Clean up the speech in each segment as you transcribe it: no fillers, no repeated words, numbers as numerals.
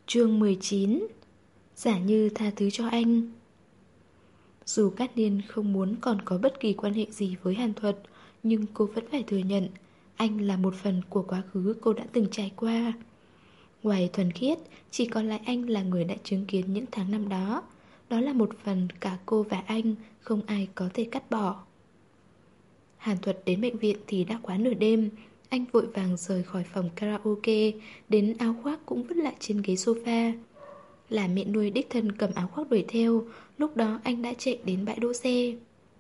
Chương 19. Giả như tha thứ cho anh. Dù Cát Niên không muốn còn có bất kỳ quan hệ gì với Hàn Thuật, nhưng cô vẫn phải thừa nhận anh là một phần của quá khứ cô đã từng trải qua. Ngoài thuần khiết, chỉ còn lại anh là người đã chứng kiến những tháng năm đó. Đó là một phần cả cô và anh, không ai có thể cắt bỏ. Hàn Thuật đến bệnh viện thì đã quá nửa đêm. Anh vội vàng rời khỏi phòng karaoke, đến áo khoác cũng vứt lại trên ghế sofa. Là mẹ nuôi đích thân cầm áo khoác đuổi theo. Lúc đó anh đã chạy đến bãi đỗ xe.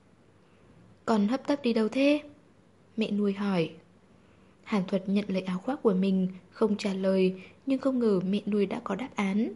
Còn hấp tấp đi đâu thế? Mẹ nuôi hỏi. Hàn Thuật nhận lấy áo khoác của mình, không trả lời, nhưng không ngờ mẹ nuôi đã có đáp án.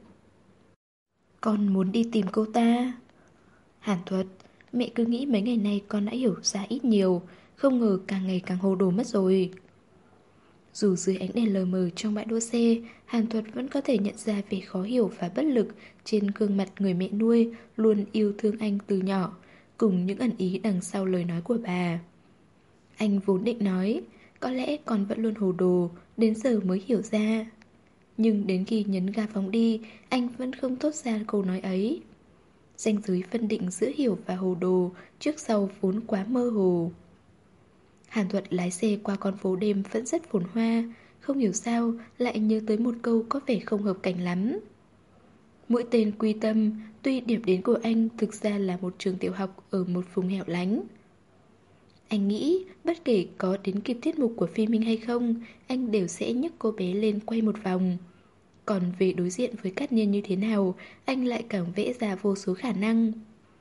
Con muốn đi tìm cô ta. Hàn Thuật, mẹ cứ nghĩ mấy ngày nay con đã hiểu ra ít nhiều, không ngờ càng ngày càng hồ đồ mất rồi. Dù dưới ánh đèn lờ mờ trong bãi đỗ xe, Hàn Thuật vẫn có thể nhận ra vẻ khó hiểu và bất lực trên gương mặt người mẹ nuôi luôn yêu thương anh từ nhỏ, cùng những ẩn ý đằng sau lời nói của bà. Anh vốn định nói, có lẽ con vẫn luôn hồ đồ, đến giờ mới hiểu ra. Nhưng đến khi nhấn ga phóng đi, anh vẫn không thốt ra câu nói ấy. Ranh giới phân định giữa hiểu và hồ đồ trước sau vốn quá mơ hồ. Hàn Thuật lái xe qua con phố đêm vẫn rất phồn hoa, không hiểu sao lại nhớ tới một câu có vẻ không hợp cảnh lắm. Mũi tên Quy Tâm, tuy điểm đến của anh thực ra là một trường tiểu học ở một vùng hẻo lánh. Anh nghĩ bất kể có đến kịp tiết mục của phim Minh hay không, anh đều sẽ nhấc cô bé lên quay một vòng. Còn về đối diện với Cát Niên như thế nào, anh lại càng vẽ ra vô số khả năng.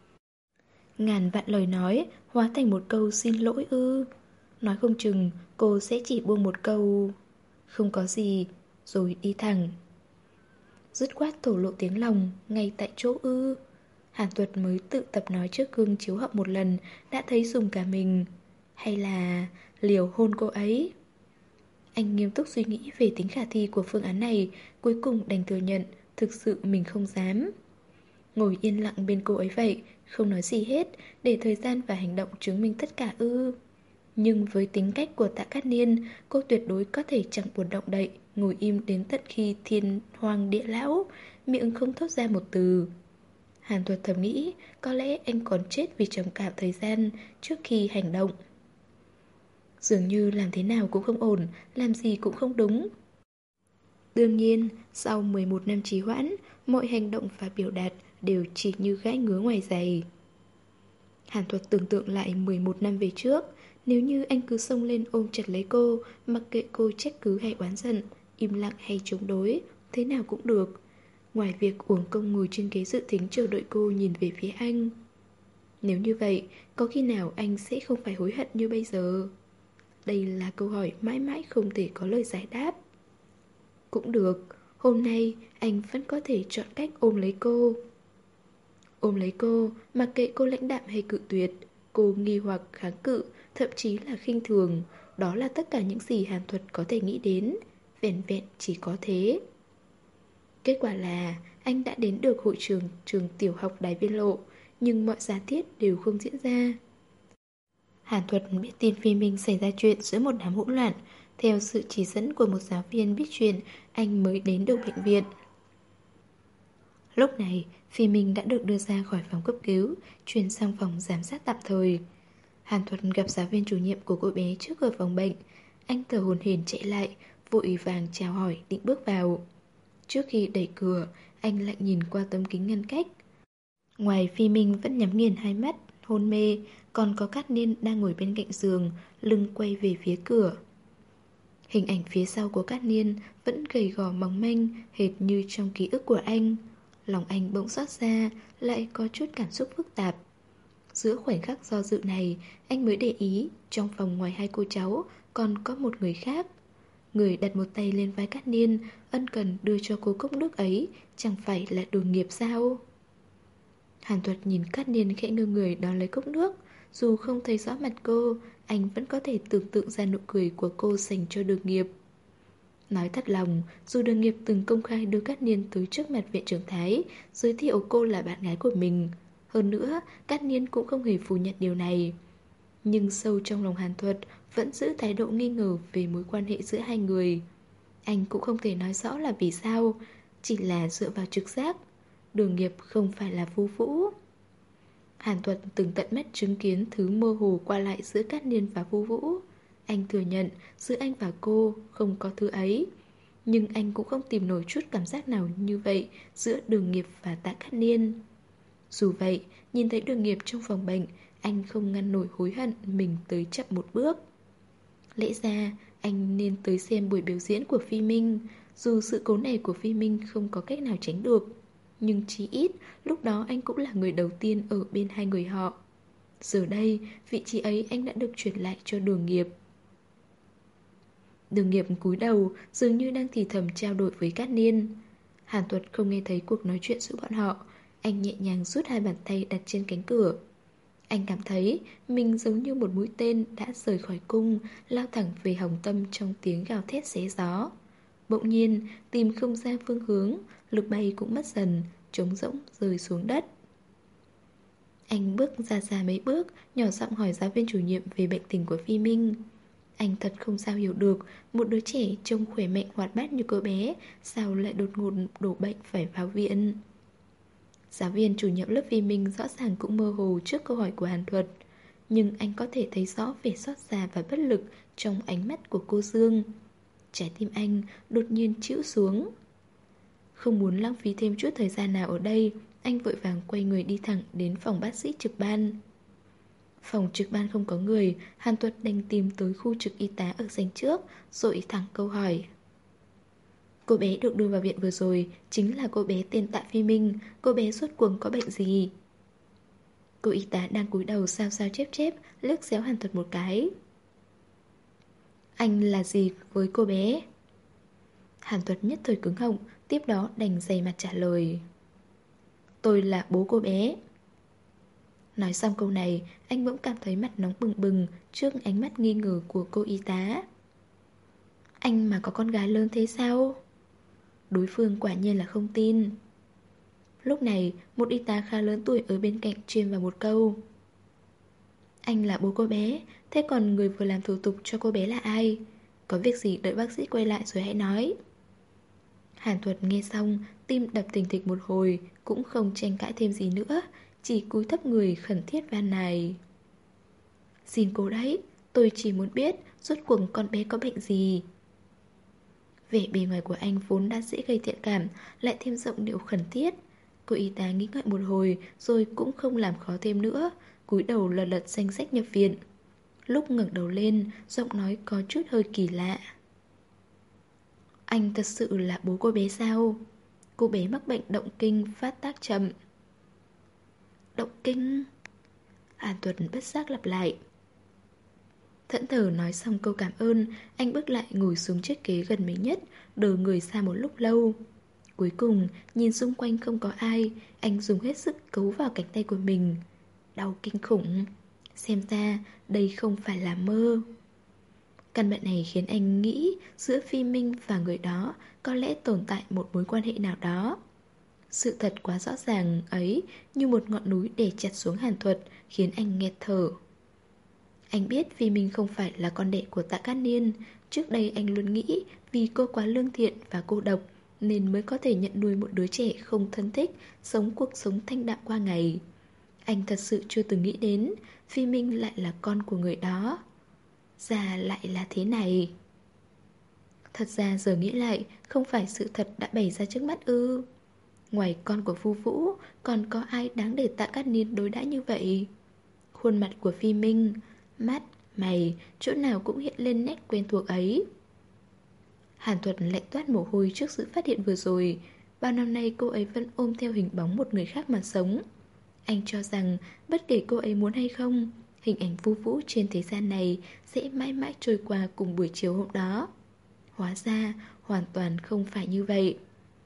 Ngàn vạn lời nói hóa thành một câu xin lỗi ư? Nói không chừng cô sẽ chỉ buông một câu không có gì, rồi đi thẳng. Dứt khoát thổ lộ tiếng lòng ngay tại chỗ ư? Hàn Tuật mới tự tập nói trước gương chiếu hậu một lần đã thấy dùng cả mình. Hay là liều hôn cô ấy? Anh nghiêm túc suy nghĩ về tính khả thi của phương án này, cuối cùng đành thừa nhận thực sự mình không dám. Ngồi yên lặng bên cô ấy vậy, không nói gì hết, để thời gian và hành động chứng minh tất cả ư? Nhưng với tính cách của Tạ Cát Niên, cô tuyệt đối có thể chẳng buồn động đậy, ngồi im đến tận khi thiên hoàng địa lão, miệng không thốt ra một từ. Hàn Thuật thầm nghĩ, có lẽ anh còn chết vì trầm cảm thời gian trước khi hành động. Dường như làm thế nào cũng không ổn, làm gì cũng không đúng. Đương nhiên, sau 11 năm trì hoãn, mọi hành động và biểu đạt đều chỉ như gãi ngứa ngoài giày. Hàn Thuật tưởng tượng lại 11 năm về trước, nếu như anh cứ xông lên ôm chặt lấy cô, mặc kệ cô trách cứ hay oán giận, im lặng hay chống đối, thế nào cũng được. Ngoài việc uổng công ngồi trên ghế dự thính chờ đợi cô nhìn về phía anh. Nếu như vậy, có khi nào anh sẽ không phải hối hận như bây giờ? Đây là câu hỏi mãi mãi không thể có lời giải đáp. Cũng được, hôm nay anh vẫn có thể chọn cách ôm lấy cô. Ôm lấy cô, mặc kệ cô lãnh đạm hay cự tuyệt, cô nghi hoặc kháng cự, thậm chí là khinh thường. Đó là tất cả những gì Hàn Thuật có thể nghĩ đến. Vẻn vẹn chỉ có thế. Kết quả là anh đã đến được hội trường trường tiểu học Đài Viên Lộ, nhưng mọi giả thiết đều không diễn ra. Hàn Thuật biết tin Phi Minh xảy ra chuyện giữa một đám hỗn loạn. Theo sự chỉ dẫn của một giáo viên biết chuyện, anh mới đến được bệnh viện. Lúc này, Phi Minh đã được đưa ra khỏi phòng cấp cứu, chuyển sang phòng giám sát tạm thời. Hàn Thuật gặp giáo viên chủ nhiệm của cô bé trước cửa phòng bệnh. Anh thở hổn hển chạy lại, vội vàng chào hỏi định bước vào. Trước khi đẩy cửa, anh lại nhìn qua tấm kính ngăn cách. Ngoài Phi Minh vẫn nhắm nghiền hai mắt, hôn mê, còn có Cát Niên đang ngồi bên cạnh giường, lưng quay về phía cửa. Hình ảnh phía sau của Cát Niên vẫn gầy gò mỏng manh, hệt như trong ký ức của anh. Lòng anh bỗng xót xa, lại có chút cảm xúc phức tạp. Giữa khoảnh khắc do dự này, anh mới để ý, trong phòng ngoài hai cô cháu, còn có một người khác. Người đặt một tay lên vai Cát Niên, ân cần đưa cho cô cốc nước ấy, chẳng phải là đồng nghiệp sao? Hàn Thuật nhìn Cát Niên khẽ ngơ người đón lấy cốc nước. Dù không thấy rõ mặt cô, anh vẫn có thể tưởng tượng ra nụ cười của cô dành cho Đường Nghiệp. Nói thật lòng, dù Đường Nghiệp từng công khai đưa Cát Niên tới trước mặt viện trưởng Thái, giới thiệu cô là bạn gái của mình. Hơn nữa, Cát Niên cũng không hề phủ nhận điều này. Nhưng sâu trong lòng Hàn Thuật vẫn giữ thái độ nghi ngờ về mối quan hệ giữa hai người. Anh cũng không thể nói rõ là vì sao. chỉ là dựa vào trực giác. Đường Nghiệp không phải là Vu Vũ. Hàn Thuật từng tận mắt chứng kiến thứ mơ hồ qua lại giữa Cát Niên và Vu Vũ. Anh thừa nhận giữa anh và cô không có thứ ấy, nhưng anh cũng không tìm nổi chút cảm giác nào như vậy giữa Đường Nghiệp và Tạ Cát Niên. Dù vậy, nhìn thấy Đường Nghiệp trong phòng bệnh, anh không ngăn nổi hối hận mình tới chậm một bước. Lẽ ra, anh nên tới xem buổi biểu diễn của Phi Minh. Dù sự cố này của Phi Minh không có cách nào tránh được, nhưng chí ít lúc đó anh cũng là người đầu tiên ở bên hai người họ. Giờ đây, vị trí ấy anh đã được chuyển lại cho Đường Nghiệp. Đường Nghiệp cúi đầu, dường như đang thì thầm trao đổi với Cát Niên. Hàn Thuật không nghe thấy cuộc nói chuyện giữa bọn họ. Anh nhẹ nhàng rút hai bàn tay đặt trên cánh cửa. Anh cảm thấy mình giống như một mũi tên đã rời khỏi cung, lao thẳng về hồng tâm trong tiếng gào thét xé gió. Bỗng nhiên, tìm không ra phương hướng, lực bay cũng mất dần, trống rỗng rơi xuống đất. Anh bước ra xa mấy bước, nhỏ giọng hỏi giáo viên chủ nhiệm về bệnh tình của Phi Minh. Anh thật không sao hiểu được, một đứa trẻ trông khỏe mạnh hoạt bát như cô bé, sao lại đột ngột đổ bệnh phải vào viện. Giáo viên chủ nhiệm lớp Vi Minh rõ ràng cũng mơ hồ trước câu hỏi của Hàn Thuật, nhưng anh có thể thấy rõ vẻ xót xa và bất lực trong ánh mắt của cô Dương. Trái tim anh đột nhiên chịu xuống. Không muốn lãng phí thêm chút thời gian nào ở đây, anh vội vàng quay người đi thẳng đến phòng bác sĩ trực ban. Phòng trực ban không có người, Hàn Thuật đành tìm tới khu trực y tá ở dành trước, rồi thẳng câu hỏi. Cô bé được đưa vào viện vừa rồi chính là cô bé tên Tạ Phi Minh. Cô bé rốt cuộc có bệnh gì? Cô y tá đang cúi đầu sao sao chép chép, liếc xéo Hàn Thuật một cái. Anh là gì với cô bé? Hàn Thuật nhất thời cứng họng, tiếp đó đành dày mặt trả lời. Tôi là bố cô bé. Nói xong câu này, anh bỗng cảm thấy mặt nóng bừng bừng trước ánh mắt nghi ngờ của cô y tá. Anh mà có con gái lớn thế sao? Đối phương quả nhiên là không tin. Lúc này, một y tá khá lớn tuổi ở bên cạnh truyền vào một câu. Anh là bố cô bé, thế còn người vừa làm thủ tục cho cô bé là ai? Có việc gì đợi bác sĩ quay lại rồi hãy nói. Hàn Thuật nghe xong, tim đập thình thịch một hồi, cũng không tranh cãi thêm gì nữa, chỉ cúi thấp người khẩn thiết van nài. Xin cô đấy, tôi chỉ muốn biết rốt cuộc con bé có bệnh gì. Vẻ bề ngoài của anh vốn đã dễ gây thiện cảm, lại thêm giọng điệu khẩn thiết. Cô y tá nghĩ ngợi một hồi rồi cũng không làm khó thêm nữa, cúi đầu lật lật danh sách nhập viện. Lúc ngẩng đầu lên, giọng nói có chút hơi kỳ lạ. Anh thật sự là bố cô bé sao? Cô bé mắc bệnh động kinh phát tác chậm. Động kinh? Hàn Thuật bất giác lặp lại. Thẫn thờ nói xong câu cảm ơn, anh bước lại ngồi xuống chiếc ghế gần mình nhất, đờ người ra một lúc lâu. Cuối cùng, nhìn xung quanh không có ai, anh dùng hết sức cấu vào cánh tay của mình. Đau kinh khủng. Xem ra, đây không phải là mơ. Căn bệnh này khiến anh nghĩ giữa Phi Minh và người đó có lẽ tồn tại một mối quan hệ nào đó. Sự thật quá rõ ràng ấy như một ngọn núi đè chặt xuống Hàn Thuật, khiến anh nghẹt thở. Anh biết vì mình không phải là con đẻ của Tạ Cát Niên. Trước đây anh luôn nghĩ vì cô quá lương thiện và cô độc nên mới có thể nhận nuôi một đứa trẻ không thân thích, sống cuộc sống thanh đạm qua ngày. Anh thật sự chưa từng nghĩ đến Phi Minh lại là con của người đó. Ra lại là thế này. Thật ra giờ nghĩ lại, không phải sự thật đã bày ra trước mắt ư? Ngoài con của Vu Vũ, còn có ai đáng để Tạ Cát Niên đối đãi như vậy? Khuôn mặt của Phi Minh, mắt, mày, chỗ nào cũng hiện lên nét quen thuộc ấy. Hàn Thuật lạnh toát mồ hôi trước sự phát hiện vừa rồi. Bao năm nay cô ấy vẫn ôm theo hình bóng một người khác mà sống. Anh cho rằng bất kể cô ấy muốn hay không, hình ảnh Vu Vũ trên thế gian này sẽ mãi mãi trôi qua cùng buổi chiều hôm đó. Hóa ra hoàn toàn không phải như vậy.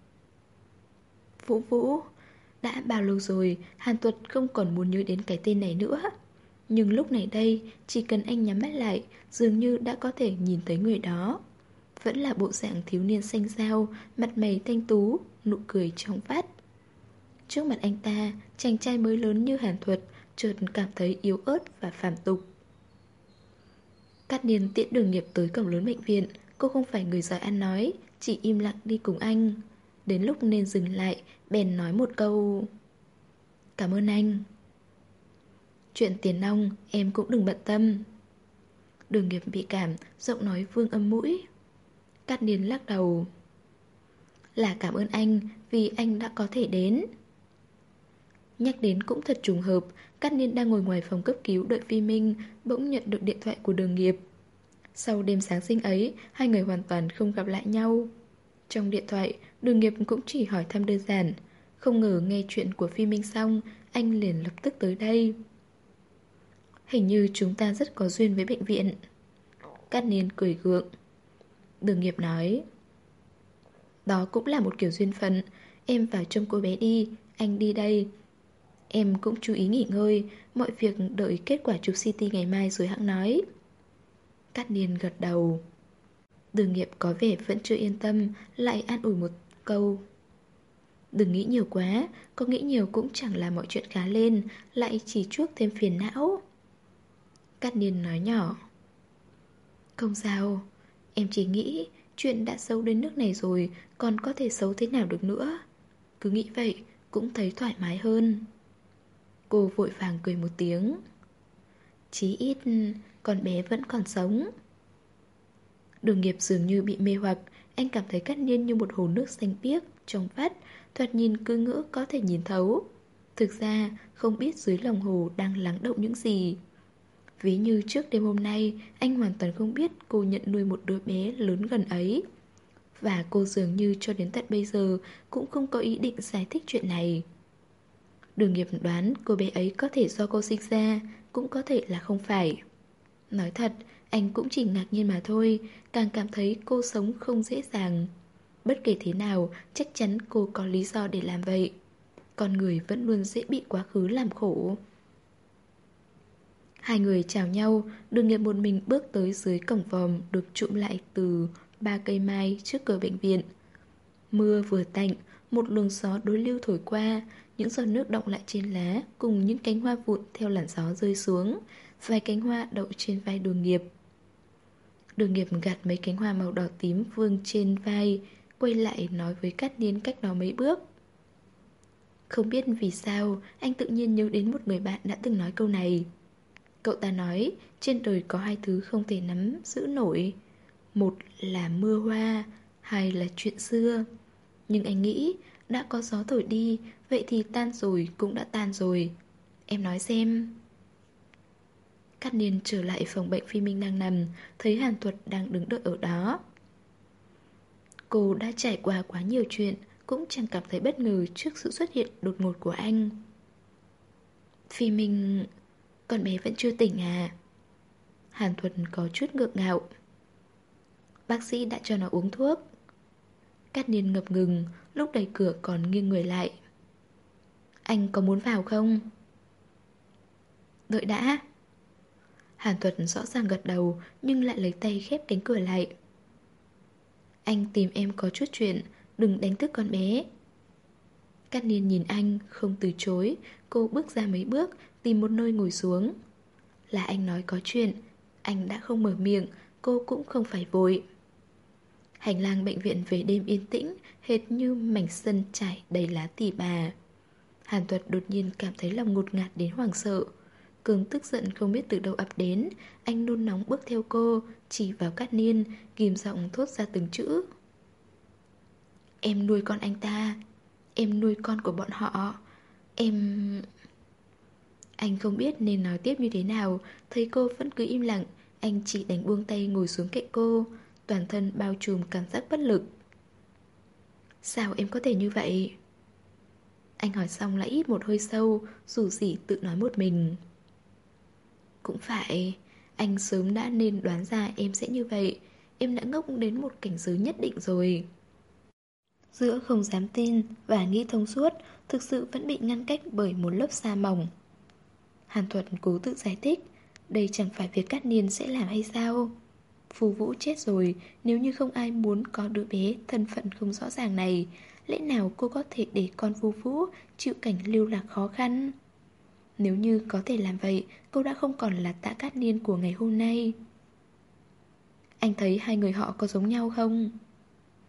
Vũ Vũ. Đã bao lâu rồi Hàn Thuật không còn muốn nhớ đến cái tên này nữa. Nhưng lúc này đây, chỉ cần anh nhắm mắt lại, dường như đã có thể nhìn thấy người đó. Vẫn là bộ dạng thiếu niên xanh xao, mặt mày thanh tú, nụ cười trong vắt. Trước mặt anh ta, chàng trai mới lớn như Hàn Thuật chợt cảm thấy yếu ớt và phàm tục. Cát Niên tiễn Đường Nghiệp tới cổng lớn bệnh viện. Cô không phải người giỏi ăn nói, chỉ im lặng đi cùng anh. Đến lúc nên dừng lại, bèn nói một câu: "Cảm ơn anh." "Chuyện tiền nong em cũng đừng bận tâm." Đường Nghiệp bị cảm, giọng nói vương âm mũi. Cát Niên lắc đầu: "Là cảm ơn anh vì anh đã có thể đến." Nhắc đến cũng thật trùng hợp, Cát Niên đang ngồi ngoài phòng cấp cứu đợi Phi Minh, bỗng nhận được điện thoại của Đường Nghiệp. Sau đêm Giáng sinh ấy, hai người hoàn toàn không gặp lại nhau. Trong điện thoại, Đường Nghiệp cũng chỉ hỏi thăm đơn giản. Không ngờ nghe chuyện của Phi Minh xong, anh liền lập tức tới đây. "Hình như chúng ta rất có duyên với bệnh viện." Cát Niên cười gượng. Đường Nghiệp nói: "Đó cũng là một kiểu duyên phận. Em vào trông cô bé đi, anh đi đây. Em cũng chú ý nghỉ ngơi, mọi việc đợi kết quả chụp CT ngày mai rồi hẵng nói." Cát Niên gật đầu. Đường Nghiệp có vẻ vẫn chưa yên tâm, lại an ủi một câu: "Đừng nghĩ nhiều quá, có nghĩ nhiều cũng chẳng làm mọi chuyện khá lên, lại chỉ chuốc thêm phiền não." Cát Niên nói nhỏ: "Không sao, em chỉ nghĩ chuyện đã xấu đến nước này rồi, còn có thể xấu thế nào được nữa. Cứ nghĩ vậy cũng thấy thoải mái hơn." Cô vội vàng cười một tiếng: "Chí ít con bé vẫn còn sống." Đường Nghiệp dường như bị mê hoặc, anh cảm thấy Cát Niên như một hồ nước xanh biếc, trong vắt, thoạt nhìn cứ ngỡ có thể nhìn thấu. Thực ra không biết dưới lòng hồ đang lắng động những gì. Ví như trước đêm hôm nay, anh hoàn toàn không biết cô nhận nuôi một đứa bé lớn gần ấy. Và cô dường như cho đến tận bây giờ cũng không có ý định giải thích chuyện này. Đường Nghiệp đoán cô bé ấy có thể do cô sinh ra, cũng có thể là không phải. Nói thật, anh cũng chỉ ngạc nhiên mà thôi, càng cảm thấy cô sống không dễ dàng. Bất kể thế nào, chắc chắn cô có lý do để làm vậy. Con người vẫn luôn dễ bị quá khứ làm khổ. Hai người chào nhau, Đường Nghiệp một mình bước tới dưới cổng vòm được trụm lại từ 3 cây mai trước cửa bệnh viện. Mưa vừa tạnh, một luồng gió đối lưu thổi qua, những giọt nước đọng lại trên lá cùng những cánh hoa vụn theo làn gió rơi xuống, vài cánh hoa đậu trên vai Đường Nghiệp. Đường Nghiệp gạt mấy cánh hoa màu đỏ tím vương trên vai, quay lại nói với Cát Niên cách đó mấy bước: "Không biết vì sao, anh tự nhiên nhớ đến một người bạn đã từng nói câu này. Cậu ta nói, trên đời có hai thứ không thể nắm giữ nổi. Một là mưa hoa, hai là chuyện xưa. Nhưng anh nghĩ, đã có gió thổi đi, vậy thì tan rồi cũng đã tan rồi. Em nói xem." Cát Niên trở lại phòng bệnh Phi Minh đang nằm, thấy Hàn Thuật đang đứng đợi ở đó. Cô đã trải qua quá nhiều chuyện, cũng chẳng cảm thấy bất ngờ trước sự xuất hiện đột ngột của anh. "Phi Minh, con bé vẫn chưa tỉnh à?" Hàn Thuật có chút ngượng ngạo. "Bác sĩ đã cho nó uống thuốc." Cát Niên ngập ngừng, lúc đẩy cửa còn nghiêng người lại. "Anh có muốn vào không?" "Đợi đã." Hàn Thuật rõ ràng gật đầu, nhưng lại lấy tay khép cánh cửa lại. "Anh tìm em có chút chuyện, đừng đánh thức con bé." Cát Niên nhìn anh, không từ chối. Cô bước ra mấy bước, tìm một nơi ngồi xuống. Là anh nói có chuyện, anh đã không mở miệng, cô cũng không phải vội. Hành lang bệnh viện về đêm yên tĩnh, hệt như mảnh sân trải đầy lá tỉ bà. Hàn Thuật đột nhiên cảm thấy lòng ngột ngạt đến hoảng sợ. Cơn tức giận không biết từ đâu ập đến. Anh nôn nóng bước theo cô, chỉ vào Cát Niên, ghim giọng thốt ra từng chữ: "Em nuôi con anh ta, em nuôi con của bọn họ, em..." Anh không biết nên nói tiếp như thế nào. Thấy cô vẫn cứ im lặng, anh chỉ đành buông tay ngồi xuống cạnh cô, toàn thân bao trùm cảm giác bất lực. "Sao em có thể như vậy?" Anh hỏi xong lại hít một hơi sâu, rủ rỉ tự nói một mình. "Cũng phải, anh sớm đã nên đoán ra em sẽ như vậy. Em đã ngốc đến một cảnh giới nhất định rồi." Giữa không dám tin và nghĩ thông suốt, thực sự vẫn bị ngăn cách bởi một lớp sa mỏng. Hàn Thuật cố tự giải thích, đây chẳng phải việc Cát Niên sẽ làm hay sao? Phù Vũ chết rồi, nếu như không ai muốn có đứa bé thân phận không rõ ràng này, lẽ nào cô có thể để con Phù Vũ chịu cảnh lưu lạc khó khăn? Nếu như có thể làm vậy, cô đã không còn là Tạ Cát Niên của ngày hôm nay. Anh thấy hai người họ có giống nhau không?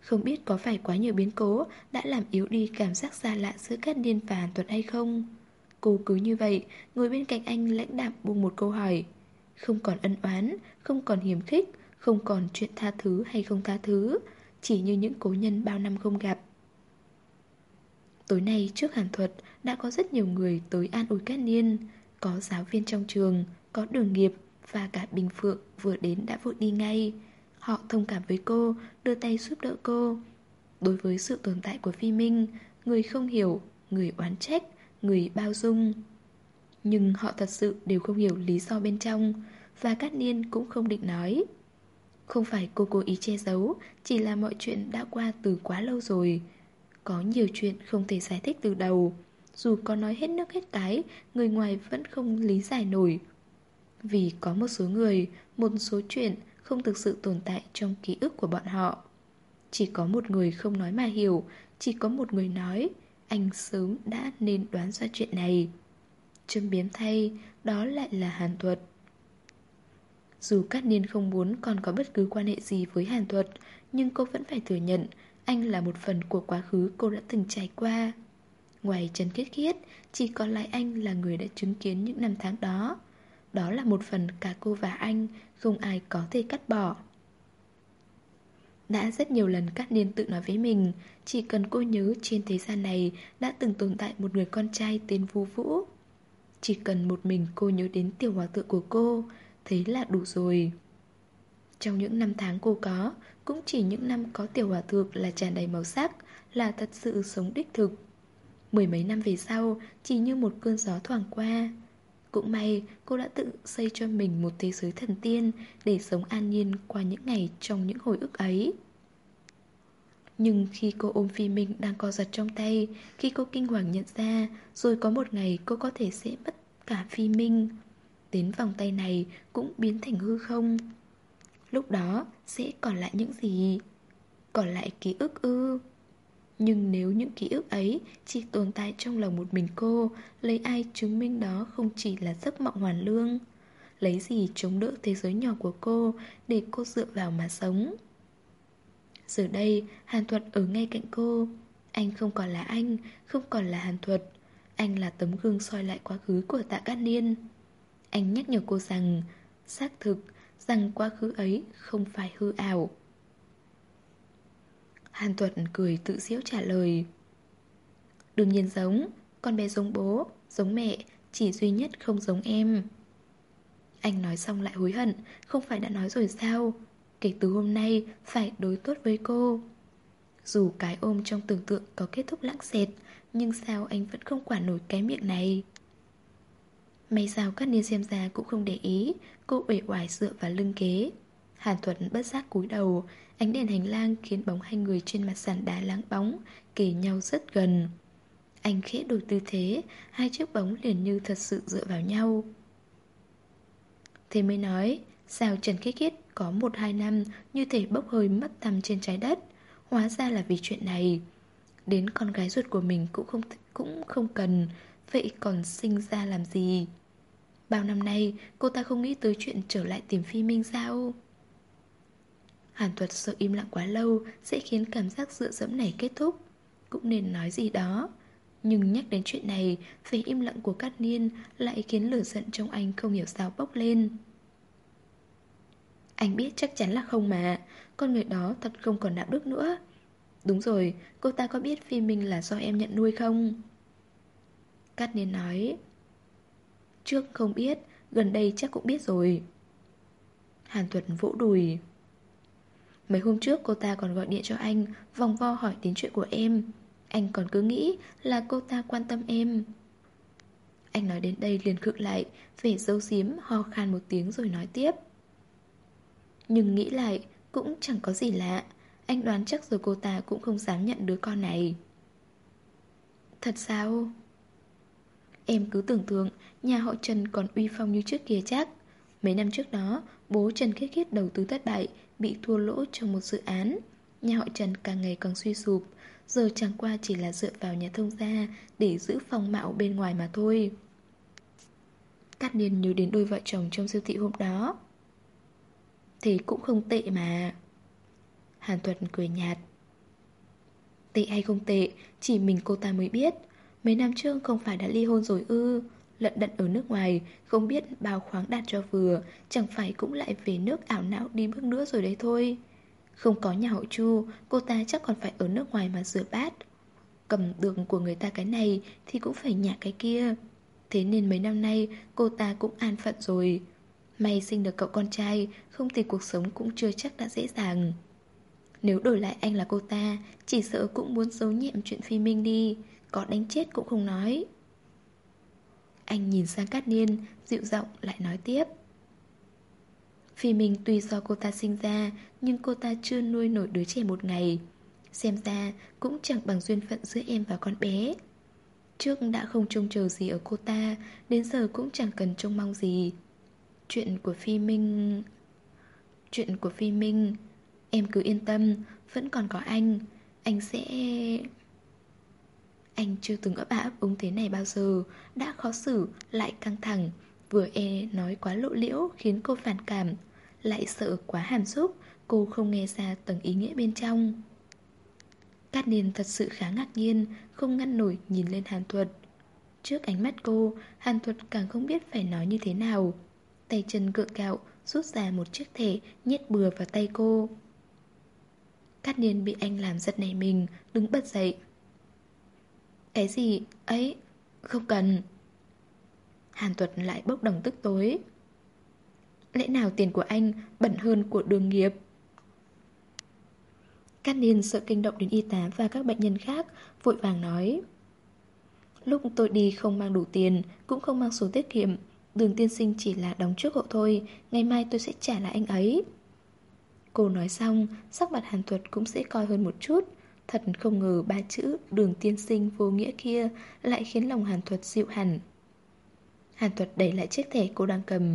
Không biết có phải quá nhiều biến cố đã làm yếu đi cảm giác xa lạ giữa Cát Niên và Hàn Tuấn hay không? Cô cứ như vậy, ngồi bên cạnh anh lãnh đạm buông một câu hỏi. Không còn ân oán, không còn hiềm khích, không còn chuyện tha thứ hay không tha thứ, chỉ như những cố nhân bao năm không gặp. Tối nay trước Hàn Thuật đã có rất nhiều người tới an ủi Cát Niên. Có giáo viên trong trường, có Đường Nghiệp và cả Bình Phượng vừa đến đã vội đi ngay. Họ thông cảm với cô, đưa tay giúp đỡ cô. Đối với sự tồn tại của Phi Minh, người không hiểu, người oán trách, người bao dung. Nhưng họ thật sự đều không hiểu lý do bên trong, và Cát Niên cũng không định nói. Không phải cô cố ý che giấu, chỉ là mọi chuyện đã qua từ quá lâu rồi. Có nhiều chuyện không thể giải thích từ đầu. Dù có nói hết nước hết cái, người ngoài vẫn không lý giải nổi. Vì có một số người, một số chuyện không thực sự tồn tại trong ký ức của bọn họ. Chỉ có một người không nói mà hiểu, chỉ có một người nói, anh sớm đã nên đoán ra chuyện này. Châm biếm thay, đó lại là Hàn Thuật. Dù Cát Niên không muốn còn có bất cứ quan hệ gì với Hàn Thuật, nhưng cô vẫn phải thừa nhận anh là một phần của quá khứ cô đã từng trải qua. Ngoài Trần Khiết Khiết, chỉ còn lại anh là người đã chứng kiến những năm tháng đó. Đó là một phần cả cô và anh, không ai có thể cắt bỏ. Đã rất nhiều lần Cát Niên tự nói với mình, chỉ cần cô nhớ trên thế gian này đã từng tồn tại một người con trai tên Vu Vũ. Chỉ cần một mình cô nhớ đến tiểu hòa thượng của cô, thế là đủ rồi. Trong những năm tháng cô có, cũng chỉ những năm có tiểu hòa thượng là tràn đầy màu sắc, là thật sự sống đích thực. Mười mấy năm về sau, chỉ như một cơn gió thoảng qua. Cũng may cô đã tự xây cho mình một thế giới thần tiên để sống an nhiên qua những ngày trong những hồi ức ấy. Nhưng khi cô ôm Phi Minh đang co giật trong tay, khi cô kinh hoàng nhận ra, rồi có một ngày cô có thể sẽ mất cả Phi Minh, đến vòng tay này cũng biến thành hư không. Lúc đó sẽ còn lại những gì? Còn lại ký ức ư? Nhưng nếu những ký ức ấy chỉ tồn tại trong lòng một mình cô, lấy ai chứng minh đó không chỉ là giấc mộng hoàn lương? Lấy gì chống đỡ thế giới nhỏ của cô để cô dựa vào mà sống? Giờ đây, Hàn Thuật ở ngay cạnh cô. Anh không còn là anh, không còn là Hàn Thuật. Anh là tấm gương soi lại quá khứ của Tạ Cát Niên. Anh nhắc nhở cô rằng, xác thực, rằng quá khứ ấy không phải hư ảo. Hàn Thuật cười tự giễu trả lời. Đương nhiên giống, con bé giống bố, giống mẹ, chỉ duy nhất không giống em. Anh nói xong lại hối hận, không phải đã nói rồi sao? Kể từ hôm nay phải đối tốt với cô. Dù cái ôm trong tưởng tượng có kết thúc lãng xẹt, nhưng sao anh vẫn không quản nổi cái miệng này? May sao Cát Niên xem ra cũng không để ý. Cô uể oải dựa vào lưng ghế. Hàn Thuật bất giác cúi đầu. Ánh đèn hành lang khiến bóng hai người trên mặt sàn đá láng bóng, kề nhau rất gần. Anh khẽ đổi tư thế, hai chiếc bóng liền như thật sự dựa vào nhau. Thế mới nói, sao Trần Khiết Khiết có 1-2 năm như thể bốc hơi mất tăm trên trái đất. Hóa ra là vì chuyện này. Đến con gái ruột của mình cũng không cần. Vậy còn sinh ra làm gì? Bao năm nay cô ta không nghĩ tới chuyện trở lại tìm Phi Minh sao? Hàn Thuật sợ im lặng quá lâu sẽ khiến cảm giác dựa dẫm này kết thúc. Cũng nên nói gì đó. Nhưng nhắc đến chuyện này, vẻ im lặng của Cát Niên lại khiến lửa giận trong anh không hiểu sao bốc lên. Anh biết chắc chắn là không mà. Con người đó thật không còn đạo đức nữa. Đúng rồi, cô ta có biết Phi Minh là do em nhận nuôi không? Cát Niên nói. Trước không biết, gần đây chắc cũng biết rồi. Hàn Thuật vỗ đùi. Mấy hôm trước cô ta còn gọi điện cho anh, vòng vo hỏi đến chuyện của em. Anh còn cứ nghĩ là cô ta quan tâm em. Anh nói đến đây liền khựng lại, vẻ giấu giếm ho khan một tiếng rồi nói tiếp. Nhưng nghĩ lại cũng chẳng có gì lạ. Anh đoán chắc rồi cô ta cũng không dám nhận đứa con này. Thật sao? Em cứ tưởng tượng nhà họ Trần còn uy phong như trước kia chắc. Mấy năm trước đó, bố Trần Khiết Khiết đầu tư thất bại, bị thua lỗ trong một dự án. Nhà họ Trần càng ngày càng suy sụp, giờ chẳng qua chỉ là dựa vào nhà thông gia để giữ phong mạo bên ngoài mà thôi. Cát Niên nhớ đến đôi vợ chồng trong siêu thị hôm đó. Thế cũng không tệ mà. Hàn Thuật cười nhạt. Tệ hay không tệ, chỉ mình cô ta mới biết. Mấy năm trước không phải đã ly hôn rồi ư? Lận đận ở nước ngoài, không biết bao khoáng đạt cho vừa, chẳng phải cũng lại về nước ảo não đi bước nữa rồi đấy thôi. Không có nhà hậu chu, cô ta chắc còn phải ở nước ngoài mà rửa bát. Cầm được của người ta cái này thì cũng phải nhả cái kia. Thế nên mấy năm nay cô ta cũng an phận rồi. May sinh được cậu con trai, không thì cuộc sống cũng chưa chắc đã dễ dàng. Nếu đổi lại anh là cô ta, chỉ sợ cũng muốn giấu nhẹm chuyện Phi Minh đi, có đánh chết cũng không nói. Anh nhìn sang Cát Niên, dịu giọng lại nói tiếp. Phi Minh tuy do cô ta sinh ra, nhưng cô ta chưa nuôi nổi đứa trẻ một ngày. Xem ra cũng chẳng bằng duyên phận giữa em và con bé. Trước đã không trông chờ gì ở cô ta, đến giờ cũng chẳng cần trông mong gì. Chuyện của Phi Minh... Chuyện của Phi Minh... Em cứ yên tâm, vẫn còn có anh sẽ... Anh chưa từng ấp áp úng thế này bao giờ, đã khó xử, lại căng thẳng. Vừa nói quá lộ liễu khiến cô phản cảm, lại sợ quá hàm xúc, cô không nghe ra tầng ý nghĩa bên trong. Cát Niên thật sự khá ngạc nhiên, không ngăn nổi nhìn lên Hàn Thuật. Trước ánh mắt cô, Hàn Thuật càng không biết phải nói như thế nào. Tay chân gượng gạo, rút ra một chiếc thẻ, nhét bừa vào tay cô. Cát Niên bị anh làm giật nảy mình, đứng bật dậy. Cái gì? Ấy, không cần. Hàn Thuật lại bốc đồng tức tối. Lẽ nào tiền của anh bẩn hơn của Đường Nghiệp? Cát Niên sợ kinh động đến y tá và các bệnh nhân khác, vội vàng nói. Lúc tôi đi không mang đủ tiền, cũng không mang số tiết kiệm. Đường tiên sinh chỉ là đóng trước hộ thôi, ngày mai tôi sẽ trả lại anh ấy. Cô nói xong, sắc mặt Hàn Thuật cũng sẽ coi hơn một chút. Thật không ngờ ba chữ Đường tiên sinh vô nghĩa kia lại khiến lòng Hàn Thuật dịu hẳn. Hàn Thuật đẩy lại chiếc thẻ cô đang cầm.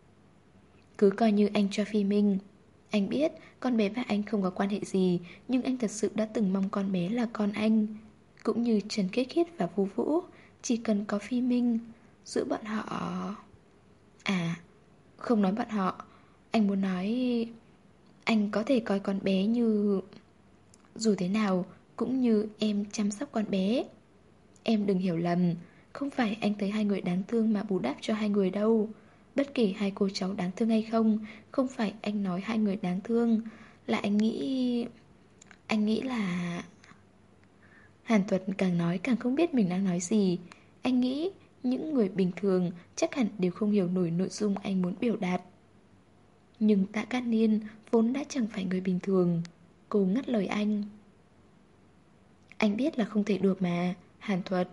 Cứ coi như anh cho Phi Minh. Anh biết con bé và anh không có quan hệ gì, nhưng anh thật sự đã từng mong con bé là con anh. Cũng như Trần Kết Khiết và Vu Vũ, chỉ cần có Phi Minh, giữa bọn họ... À, không nói bọn họ, anh muốn nói... Anh có thể coi con bé như... Dù thế nào, cũng như em chăm sóc con bé. Em đừng hiểu lầm, không phải anh thấy hai người đáng thương mà bù đắp cho hai người đâu. Bất kể hai cô cháu đáng thương hay không, không phải anh nói hai người đáng thương, là anh nghĩ... Anh nghĩ là... Hàn Thuật càng nói càng không biết mình đang nói gì. Anh nghĩ những người bình thường chắc hẳn đều không hiểu nổi nội dung anh muốn biểu đạt. Nhưng Tạ Cát Niên vốn đã chẳng phải người bình thường. Cô ngắt lời anh. Anh biết là không thể được mà, Hàn Thuật.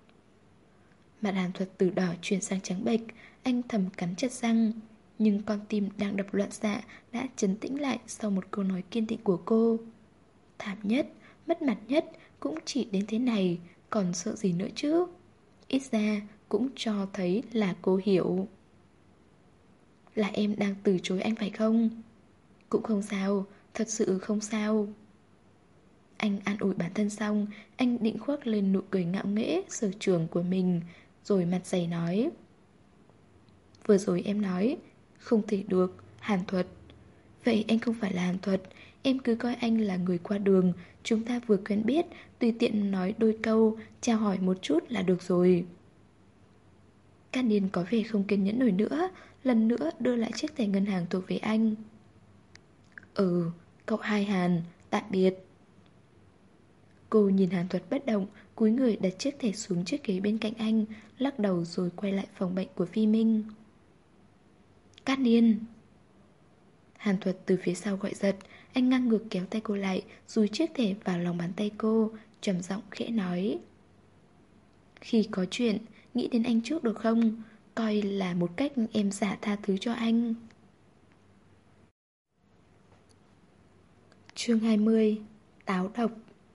Mặt Hàn Thuật từ đỏ chuyển sang trắng bệch, anh thầm cắn chặt răng. Nhưng con tim đang đập loạn xạ đã trấn tĩnh lại sau một câu nói kiên định của cô. Thảm nhất, mất mặt nhất cũng chỉ đến thế này, còn sợ gì nữa chứ? Ít ra cũng cho thấy là cô hiểu. Là em đang từ chối anh phải không? Cũng không sao, thật sự không sao. Anh an ủi bản thân xong, anh định khoác lên nụ cười ngạo nghễ sở trường của mình, rồi mặt dày nói. Vừa rồi em nói, không thể được, Hàn Thuật. Vậy anh không phải là Hàn Thuật, em cứ coi anh là người qua đường, chúng ta vừa quen biết, tùy tiện nói đôi câu, chào hỏi một chút là được rồi. Cát Niên có vẻ không kiên nhẫn nổi nữa, lần nữa đưa lại chiếc thẻ ngân hàng thuộc về anh. Cậu hai Hàn, tạm biệt. Cô nhìn Hàn Thuật bất động, cúi người đặt chiếc thẻ xuống chiếc ghế bên cạnh anh, lắc đầu rồi quay lại phòng bệnh của Phi Minh. Cát Niên. Hàn Thuật từ phía sau gọi giật, anh ngang ngược kéo tay cô lại, dúi chiếc thẻ vào lòng bàn tay cô, trầm giọng khẽ nói. Khi có chuyện, nghĩ đến anh trước được không? Coi là một cách em giả tha thứ cho anh. Chương 20. Táo độc.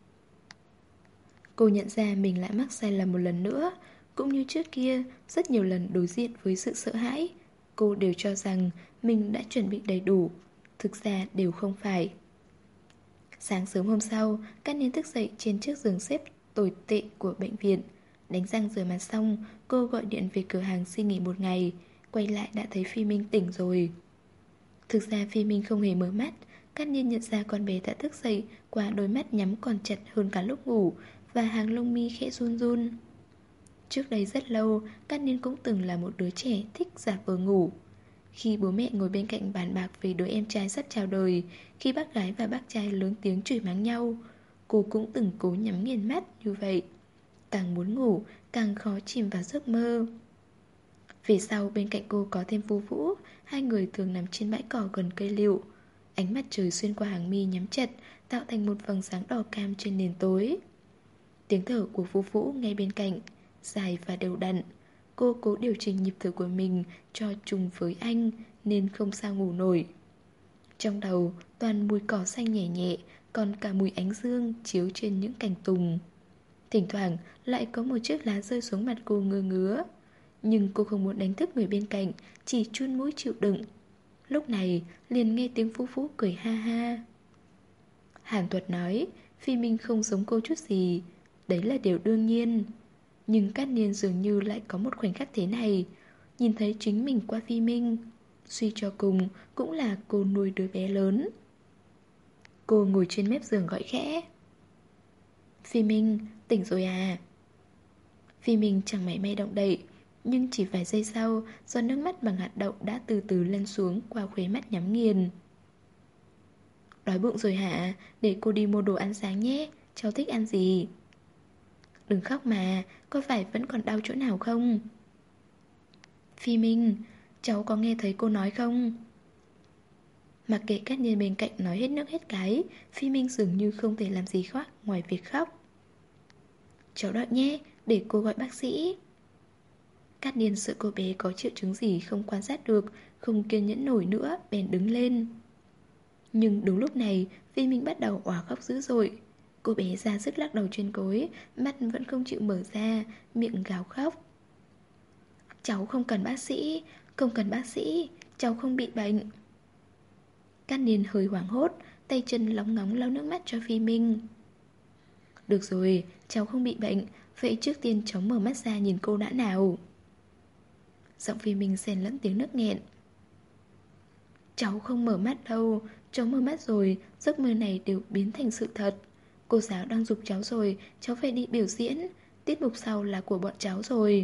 Cô nhận ra mình lại mắc sai lầm một lần nữa. Cũng như trước kia, rất nhiều lần đối diện với sự sợ hãi, cô đều cho rằng mình đã chuẩn bị đầy đủ. Thực ra đều không phải. Sáng sớm hôm sau, Cát Niên thức dậy trên chiếc giường xếp tồi tệ của bệnh viện. Đánh răng rửa mặt xong, cô gọi điện về cửa hàng xin nghỉ một ngày. Quay lại đã thấy Phi Minh tỉnh rồi. Thực ra Phi Minh không hề mở mắt. Cát Nhiên nhận ra con bé đã thức dậy qua đôi mắt nhắm còn chặt hơn cả lúc ngủ, và hàng lông mi khẽ run run. Trước đây rất lâu, Cát Nhiên cũng từng là một đứa trẻ thích giả vờ ngủ. Khi bố mẹ ngồi bên cạnh bàn bạc về đứa em trai sắp chào đời, khi bác gái và bác trai lớn tiếng chửi mắng nhau, cô cũng từng cố nhắm nghiền mắt như vậy. Càng muốn ngủ, càng khó chìm vào giấc mơ. Về sau bên cạnh cô có thêm Vu Vũ, hai người thường nằm trên bãi cỏ gần cây lựu. Ánh mặt trời xuyên qua hàng mi nhắm chặt, tạo thành một vầng sáng đỏ cam trên nền tối. Tiếng thở của Vu Vũ ngay bên cạnh, dài và đều đặn. Cô cố điều chỉnh nhịp thở của mình cho trùng với anh, nên không sao ngủ nổi. Trong đầu toàn mùi cỏ xanh nhẹ nhẹ, còn cả mùi ánh dương chiếu trên những cành tùng. Thỉnh thoảng lại có một chiếc lá rơi xuống mặt cô ngơ ngứa. Nhưng cô không muốn đánh thức người bên cạnh, chỉ chun mũi chịu đựng. Lúc này liền nghe tiếng Phú Phú cười ha ha. Hàn Thuật nói Phi Minh không giống cô chút gì, đấy là điều đương nhiên. Nhưng Cát Niên dường như lại có một khoảnh khắc thế này, nhìn thấy chính mình qua Phi Minh. Suy cho cùng cũng là cô nuôi đứa bé lớn. Cô ngồi trên mép giường gọi khẽ. Phi Minh, tỉnh rồi à? Phi Minh chẳng mảy may động đậy, nhưng chỉ vài giây sau, giọt nước mắt bằng hạt đậu đã từ từ lăn xuống qua khóe mắt nhắm nghiền. Đói bụng rồi hả? Để cô đi mua đồ ăn sáng nhé, cháu thích ăn gì? Đừng khóc mà, có phải vẫn còn đau chỗ nào không? Phi Minh, cháu có nghe thấy cô nói không? Mặc kệ Cát Niên bên cạnh nói hết nước hết cái, Phi Minh dường như không thể làm gì khác ngoài việc khóc. Cháu đợi nhé, để cô gọi bác sĩ. Cát Niên sợ cô bé có triệu chứng gì không quan sát được, không kiên nhẫn nổi nữa, bèn đứng lên. Nhưng đúng lúc này, Phi Minh bắt đầu òa khóc dữ dội. Cô bé ra sức lắc đầu trên gối, mắt vẫn không chịu mở ra, miệng gào khóc. Cháu không cần bác sĩ, không cần bác sĩ, cháu không bị bệnh. Cát Niên hơi hoảng hốt, tay chân lóng ngóng lau nước mắt cho Phi Minh. Được rồi, cháu không bị bệnh, vậy trước tiên cháu mở mắt ra nhìn cô đã nào. Giọng Phi Minh xen lẫn tiếng nức nghẹn. Cháu không mở mắt đâu, cháu mở mắt rồi, giấc mơ này đều biến thành sự thật. Cô giáo đang giục cháu rồi, cháu phải đi biểu diễn, tiết mục sau là của bọn cháu rồi.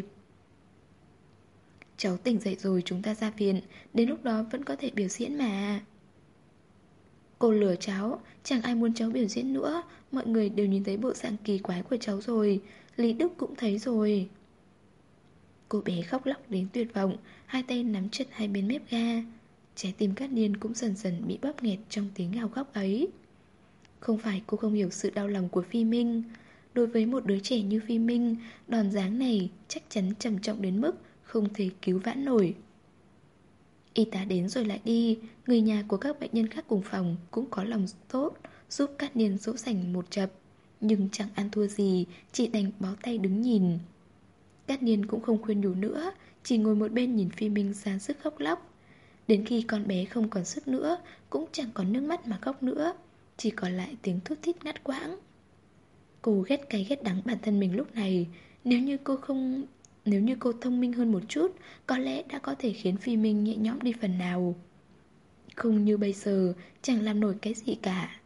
Cháu tỉnh dậy rồi chúng ta ra viện, đến lúc đó vẫn có thể biểu diễn mà. Cô lừa cháu, chẳng ai muốn cháu biểu diễn nữa, mọi người đều nhìn thấy bộ dạng kỳ quái của cháu rồi, Lý Đức cũng thấy rồi. Cô bé khóc lóc đến tuyệt vọng, hai tay nắm chặt hai bên mép ga. Trái tim Cát Niên cũng dần dần bị bóp nghẹt trong tiếng gào khóc ấy. Không phải cô không hiểu sự đau lòng của Phi Minh. Đối với một đứa trẻ như Phi Minh, đòn giáng này chắc chắn trầm trọng đến mức không thể cứu vãn nổi. Y tá đến rồi lại đi, người nhà của các bệnh nhân khác cùng phòng cũng có lòng tốt, giúp Cát Niên dỗ dành một chập. Nhưng chẳng ăn thua gì, chỉ đành bó tay đứng nhìn. Cát Niên cũng không khuyên nhủ nữa, chỉ ngồi một bên nhìn Phi Minh ra sức khóc lóc. Đến khi con bé không còn sức nữa, cũng chẳng còn nước mắt mà khóc nữa, chỉ còn lại tiếng thút thít ngắt quãng. Cô ghét cay ghét đắng bản thân mình lúc này. Nếu như cô thông minh hơn một chút, có lẽ đã có thể khiến Phi Minh nhẹ nhõm đi phần nào. Không như bây giờ, chẳng làm nổi cái gì cả.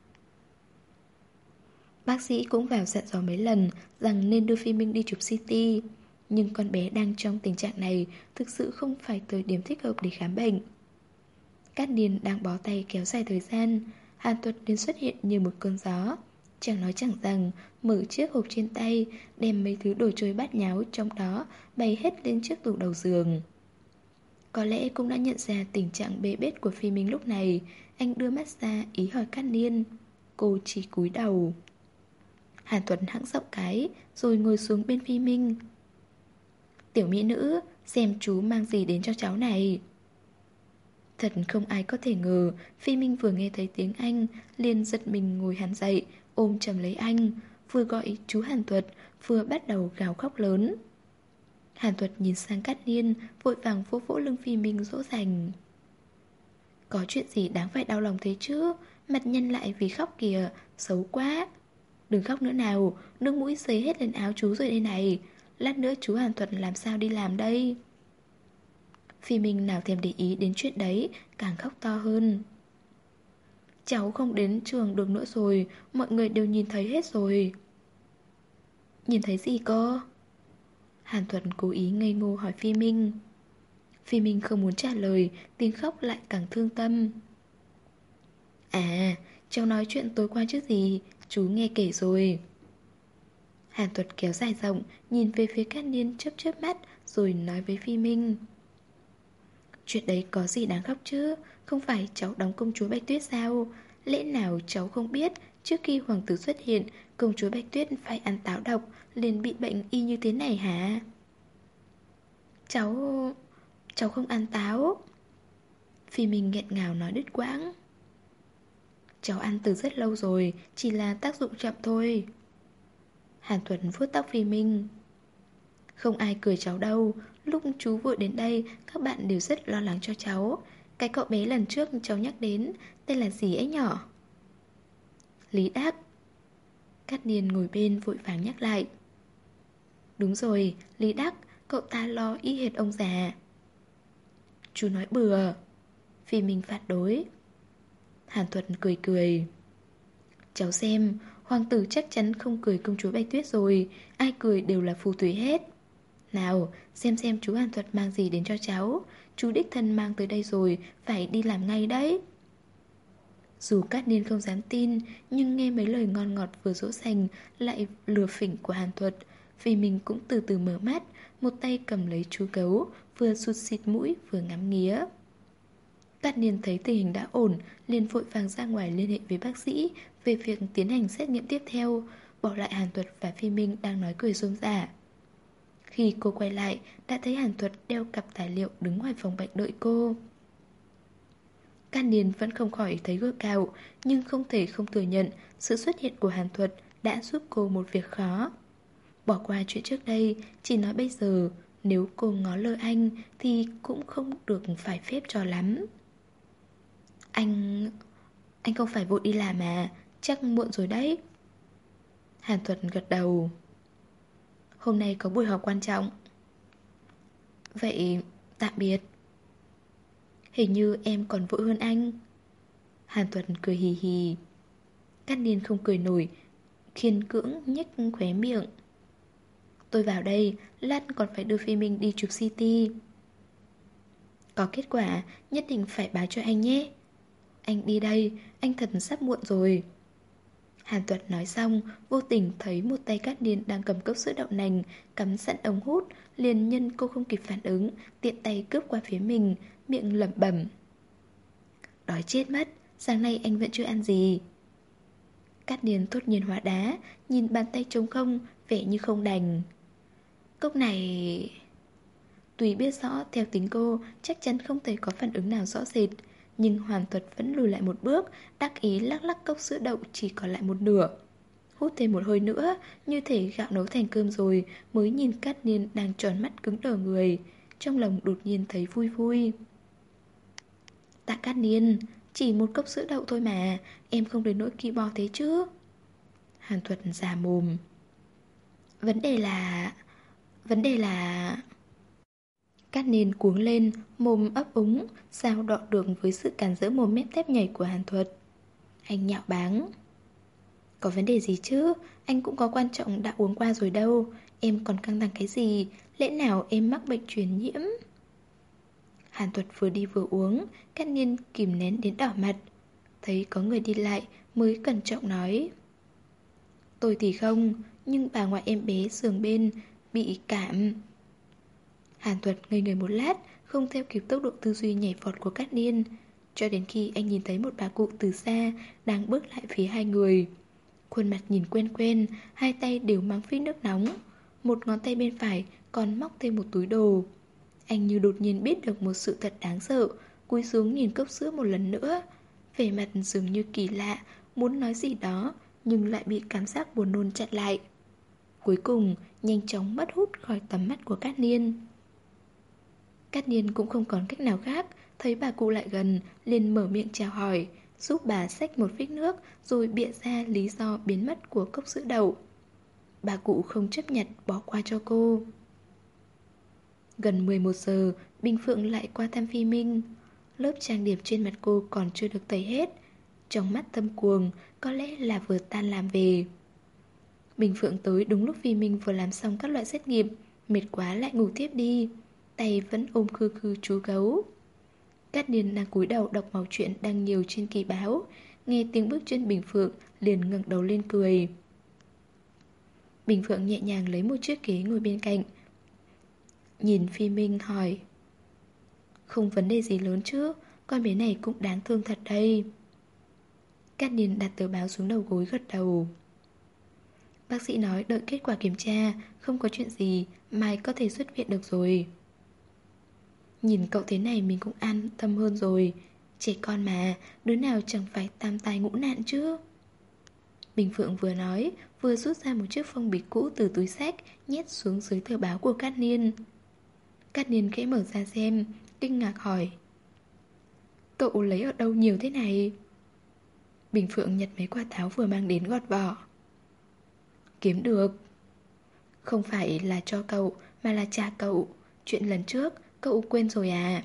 Bác sĩ cũng vào dặn dò mấy lần rằng nên đưa Phi Minh đi chụp CT. Nhưng con bé đang trong tình trạng này, thực sự không phải thời điểm thích hợp để khám bệnh. Cát Niên đang bó tay kéo dài thời gian, Hàn Thuật đến xuất hiện như một cơn gió. Chẳng nói chẳng rằng, mở chiếc hộp trên tay, đem mấy thứ đồ chơi bát nháo trong đó bày hết lên chiếc tủ đầu giường. Có lẽ cũng đã nhận ra tình trạng bê bết của Phi Minh lúc này, anh đưa mắt ra ý hỏi Cát Niên. Cô chỉ cúi đầu. Hàn Thuật hãng giọng cái, rồi ngồi xuống bên Phi Minh. Tiểu mỹ nữ, xem chú mang gì đến cho cháu này. Thật không ai có thể ngờ, Phi Minh vừa nghe thấy tiếng Anh, liền giật mình ngồi hẳn dậy, ôm chầm lấy anh, vừa gọi chú Hàn Thuật, vừa bắt đầu gào khóc lớn. Hàn Thuật nhìn sang Cát Niên, vội vàng vỗ vỗ lưng Phi Minh dỗ dành. Có chuyện gì đáng phải đau lòng thế chứ, mặt nhăn lại vì khóc kìa, xấu quá. Đừng khóc nữa nào, nước mũi sấy hết lên áo chú rồi đây này, lát nữa chú Hàn Thuật làm sao đi làm đây. Phi Minh nào thèm để ý đến chuyện đấy, càng khóc to hơn. cháu không đến trường được nữa rồi, mọi người đều nhìn thấy hết rồi. Nhìn thấy gì cơ? Hàn Thuật cố ý ngây ngô hỏi Phi Minh. Phi Minh không muốn trả lời, tiếng khóc lại càng thương tâm. À, cháu nói chuyện tối qua chứ gì, chú nghe kể rồi. Hàn Thuật kéo dài giọng, nhìn về phía Cát Niên chớp chớp mắt, rồi nói với Phi Minh. Chuyện đấy có gì đáng khóc chứ, không phải cháu đóng công chúa Bạch Tuyết sao? Lẽ nào cháu không biết, trước khi hoàng tử xuất hiện, công chúa Bạch Tuyết phải ăn táo độc, liền bị bệnh y như thế này hả? Cháu... cháu không ăn táo. Phi Minh nghẹn ngào nói đứt quãng. Cháu ăn từ rất lâu rồi, chỉ là tác dụng chậm thôi. Hàn Thuật vuốt tóc Phi Minh. Không ai cười cháu đâu. Lúc chú vừa đến đây, các bạn đều rất lo lắng cho cháu. Cái cậu bé lần trước cháu nhắc đến, tên là gì ấy nhỏ? Lý Đắc. Cát Niên ngồi bên vội vàng nhắc lại. Đúng rồi, Lý Đắc, cậu ta lo y hệt ông già. Chú nói bừa. Phi Minh phản đối. Hàn Thuật cười cười. Cháu xem, hoàng tử chắc chắn không cười công chúa Bạch Tuyết rồi, ai cười đều là phù thủy hết. Nào, xem chú Hàn Thuật mang gì đến cho cháu. Chú đích thân mang tới đây rồi, phải đi làm ngay đấy. Dù Cát Niên không dám tin, nhưng nghe mấy lời ngon ngọt vừa dỗ dành lại lừa phỉnh của Hàn Thuật, vì mình cũng từ từ mở mắt, một tay cầm lấy chú gấu, vừa sụt xịt mũi vừa ngắm nghía. Cát Niên thấy tình hình đã ổn, liền vội vàng ra ngoài liên hệ với bác sĩ về việc tiến hành xét nghiệm tiếp theo, bỏ lại Hàn Thuật và Phi Minh đang nói cười rôm rả. Khi cô quay lại, đã thấy Hàn Thuật đeo cặp tài liệu đứng ngoài phòng bệnh đợi cô. Cát Niên vẫn không khỏi thấy gượng gạo, nhưng không thể không thừa nhận sự xuất hiện của Hàn Thuật đã giúp cô một việc khó. Bỏ qua chuyện trước đây, chỉ nói bây giờ, nếu cô ngó lơ anh thì cũng không được phải phép cho lắm. Anh không phải vội đi làm à, chắc muộn rồi đấy. Hàn Thuật gật đầu. Hôm nay có buổi họp quan trọng. Vậy tạm biệt. Hình như em còn vội hơn anh. Hàn Thuật cười hì hì. Cát Niên không cười nổi, khiên cưỡng nhếch khóe miệng. Tôi vào đây, lát còn phải đưa Phi Minh đi chụp CT. Có kết quả, nhất định phải báo cho anh nhé. Anh đi đây, anh thật sắp muộn rồi. Hàn Thuật nói xong, vô tình thấy một tay Cát Niên đang cầm cốc sữa đậu nành, cắm sẵn ống hút, liền nhân cô không kịp phản ứng, tiện tay cướp qua phía mình, miệng lẩm bẩm. Đói chết mất, sáng nay anh vẫn chưa ăn gì. Cát Niên thốt nhiên hóa đá, nhìn bàn tay trống không, vẻ như không đành. Cốc này... Tuy biết rõ theo tính cô chắc chắn không thể có phản ứng nào rõ rệt, nhưng Hoàn Thuật vẫn lùi lại một bước, đắc ý lắc lắc cốc sữa đậu chỉ còn lại một nửa. Hút thêm một hơi nữa, như thể gạo nấu thành cơm rồi, mới nhìn Cát Niên đang tròn mắt cứng đờ người. Trong lòng đột nhiên thấy vui vui. Tạ Cát Niên, chỉ một cốc sữa đậu thôi mà, em không đến nỗi kỳ bò thế chứ. Hàn Thuật già mồm. Vấn đề là... Cát Niên cuống lên, mồm ấp úng, sao đọ được với sự cản rỡ mồm mép tép nhảy của Hàn Thuật. Anh nhạo báng. Có vấn đề gì chứ, anh cũng có quan trọng đã uống qua rồi đâu, em còn căng thẳng cái gì, lẽ nào em mắc bệnh truyền nhiễm? Hàn Thuật vừa đi vừa uống, Cát Niên kìm nén đến đỏ mặt. Thấy có người đi lại mới cẩn trọng nói. Tôi thì không, nhưng bà ngoại em bé giường bên bị cảm. Hàn Thuật ngây người một lát, không theo kịp tốc độ tư duy nhảy vọt của Cát Niên, cho đến khi anh nhìn thấy một bà cụ từ xa đang bước lại phía hai người. Khuôn mặt nhìn quen quen, hai tay đều mang phích nước nóng, một ngón tay bên phải còn móc thêm một túi đồ. Anh như đột nhiên biết được một sự thật đáng sợ, cúi xuống nhìn cốc sữa một lần nữa, vẻ mặt dường như kỳ lạ, muốn nói gì đó nhưng lại bị cảm giác buồn nôn chặn lại. Cuối cùng nhanh chóng mất hút khỏi tầm mắt của Cát Niên. Cát Niên cũng không còn cách nào khác, thấy bà cụ lại gần, liền mở miệng chào hỏi, giúp bà xách một phích nước, rồi bịa ra lý do biến mất của cốc sữa đậu. Bà cụ không chấp nhận bỏ qua cho cô. Gần 11 giờ, Bình Phượng lại qua thăm Phi Minh. Lớp trang điểm trên mặt cô còn chưa được tẩy hết. trong mắt thâm cuồng, có lẽ là vừa tan làm về. Bình Phượng tới đúng lúc vì mình vừa làm xong các loại xét nghiệm, mệt quá lại ngủ tiếp đi, tay vẫn ôm khư khư chú gấu. Cát Niên đang cúi đầu đọc mẩu chuyện đăng nhiều trên kỳ báo, nghe tiếng bước chân Bình Phượng liền ngẩng đầu lên cười. Bình Phượng nhẹ nhàng lấy một chiếc ghế ngồi bên cạnh, nhìn Phi Minh hỏi: Không vấn đề gì lớn chứ, con bé này cũng đáng thương thật đây. Cát Niên đặt tờ báo xuống đầu gối gật đầu. Bác sĩ nói đợi kết quả kiểm tra, không có chuyện gì, mai có thể xuất viện được rồi. Nhìn cậu thế này mình cũng an tâm hơn rồi. Trẻ con mà, đứa nào chẳng phải tam tai ngũ nạn chứ. Bình Phượng vừa nói, vừa rút ra một chiếc phong bì cũ từ túi xách, nhét xuống dưới tờ báo của Cát Niên. Cát Niên khẽ mở ra xem, kinh ngạc hỏi: Cậu lấy ở đâu nhiều thế này? Bình Phượng nhặt mấy quả táo vừa mang đến gọt vỏ. Kiếm được. Không phải là cho cậu, mà là cha cậu. Chuyện lần trước, cậu quên rồi à?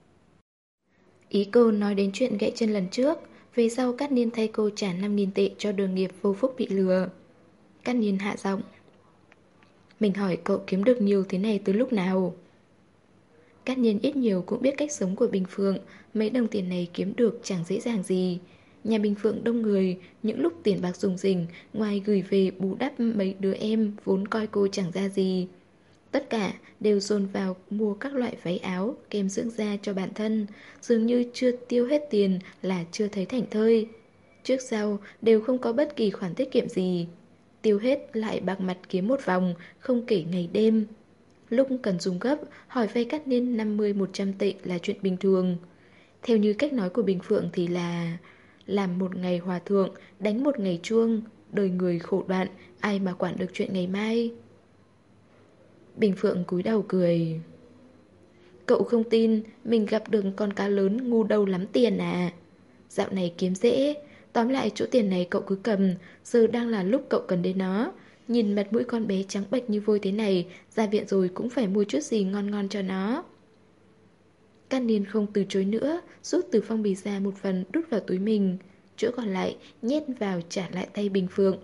Ý cô nói đến chuyện gãy chân lần trước. Về sau Cát Niên thay cô trả 5.000 tệ cho Đường Nghiệp vô phúc bị lừa. Cát Niên hạ giọng: Mình hỏi cậu kiếm được nhiều thế này từ lúc nào? Cát Niên ít nhiều cũng biết cách sống của Bình Phượng. Mấy đồng tiền này kiếm được chẳng dễ dàng gì. Nhà Bình Phượng đông người, những lúc tiền bạc rủng rỉnh, ngoài gửi về bù đắp mấy đứa em vốn coi cô chẳng ra gì, tất cả đều dồn vào mua các loại váy áo, kem dưỡng da cho bản thân. Dường như chưa tiêu hết tiền là chưa thấy thảnh thơi. Trước sau đều không có bất kỳ khoản tiết kiệm gì. Tiêu hết lại bạc mặt kiếm một vòng, không kể ngày đêm. Lúc cần dùng gấp, hỏi vay Cát Niên 50-100 tệ là chuyện bình thường. Theo như cách nói của Bình Phượng thì là làm một ngày hòa thượng, đánh một ngày chuông, đời người khổ đoạn, ai mà quản được chuyện ngày mai. Bình Phượng cúi đầu cười. Cậu không tin mình gặp được con cá lớn ngu đâu lắm tiền à? Dạo này kiếm dễ. Tóm lại chỗ tiền này cậu cứ cầm, giờ đang là lúc cậu cần đến nó. Nhìn mặt mũi con bé trắng bệch như vôi thế này, ra viện rồi cũng phải mua chút gì ngon ngon cho nó. Cát Niên không từ chối nữa, rút từ phong bì ra một phần đút vào túi mình, chỗ còn lại nhét vào trả lại tay Bình Phượng.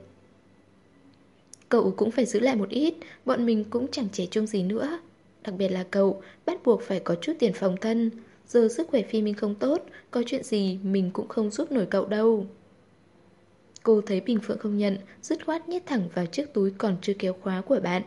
Cậu cũng phải giữ lại một ít, bọn mình cũng chẳng trẻ trung gì nữa. Đặc biệt là cậu, bắt buộc phải có chút tiền phòng thân. Giờ sức khỏe Phi Minh không tốt, có chuyện gì mình cũng không giúp nổi cậu đâu. Cô thấy Bình Phượng không nhận, dứt khoát nhét thẳng vào chiếc túi còn chưa kéo khóa của bạn.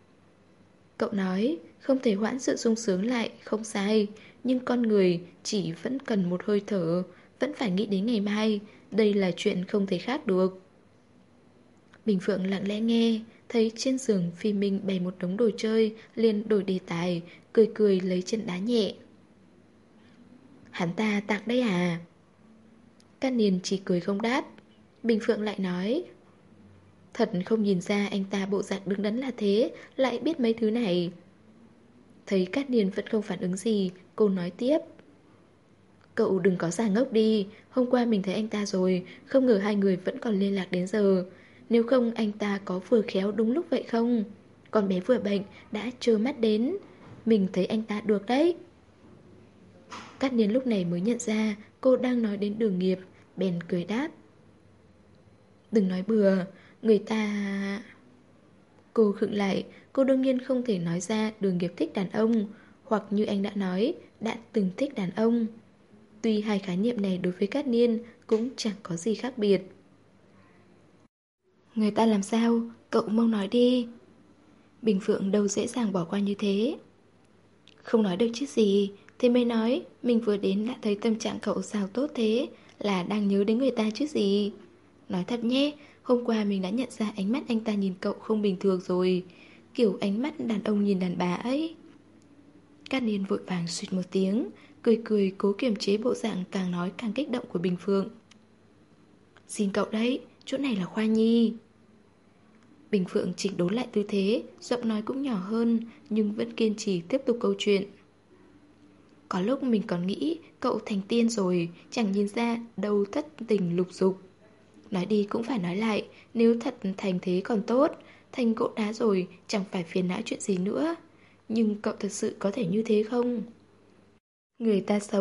Cậu nói, không thể hoãn sự sung sướng lại, không sai. Nhưng con người chỉ vẫn cần một hơi thở, vẫn phải nghĩ đến ngày mai. Đây là chuyện không thể khác được. Bình Phượng lặng lẽ nghe, thấy trên giường Phi Minh bày một đống đồ chơi, liền đổi đề tài, cười cười lấy chân đá nhẹ. Hắn ta tặng đấy à? Cát Niên chỉ cười không đáp. Bình Phượng lại nói, thật không nhìn ra anh ta bộ dạng đứng đắn là thế, lại biết mấy thứ này. Thấy Cát Niên vẫn không phản ứng gì, cô nói tiếp. Cậu đừng có giả ngốc đi, hôm qua mình thấy anh ta rồi, không ngờ hai người vẫn còn liên lạc đến giờ. Nếu không anh ta có vừa khéo đúng lúc vậy không? Con bé vừa bệnh, đã trơ mắt đến. Mình thấy anh ta được đấy. Cát Niên lúc này mới nhận ra cô đang nói đến Đường Nghiệp, bèn cười đáp. Đừng nói bừa, người ta... Cô khựng lại, cô đương nhiên không thể nói ra Đường Nghiệp thích đàn ông, hoặc như anh đã nói, đã từng thích đàn ông. Tuy hai khái niệm này đối với Cát Niên cũng chẳng có gì khác biệt. Người ta làm sao? Cậu mau nói đi. Bình Phượng đâu dễ dàng bỏ qua như thế. Không nói được chứ gì. Thế mới nói, mình vừa đến đã thấy tâm trạng cậu sao tốt thế, là đang nhớ đến người ta chứ gì. Nói thật nhé, hôm qua mình đã nhận ra ánh mắt anh ta nhìn cậu không bình thường rồi. Kiểu ánh mắt đàn ông nhìn đàn bà ấy. Cát Niên vội vàng suýt một tiếng, cười cười cố kiềm chế bộ dạng càng nói càng kích động của Bình Phượng. Xin cậu đấy, chỗ này là khoa nhi. Bình Phượng chỉnh đốn lại tư thế, giọng nói cũng nhỏ hơn, nhưng vẫn kiên trì tiếp tục câu chuyện. Có lúc mình còn nghĩ cậu thành tiên rồi, chẳng nhìn ra đâu thất tình lục dục. Nói đi cũng phải nói lại, nếu thật thành thế còn tốt, thành gỗ đá rồi chẳng phải phiền não chuyện gì nữa. Nhưng cậu thật sự có thể như thế không? Người ta sống,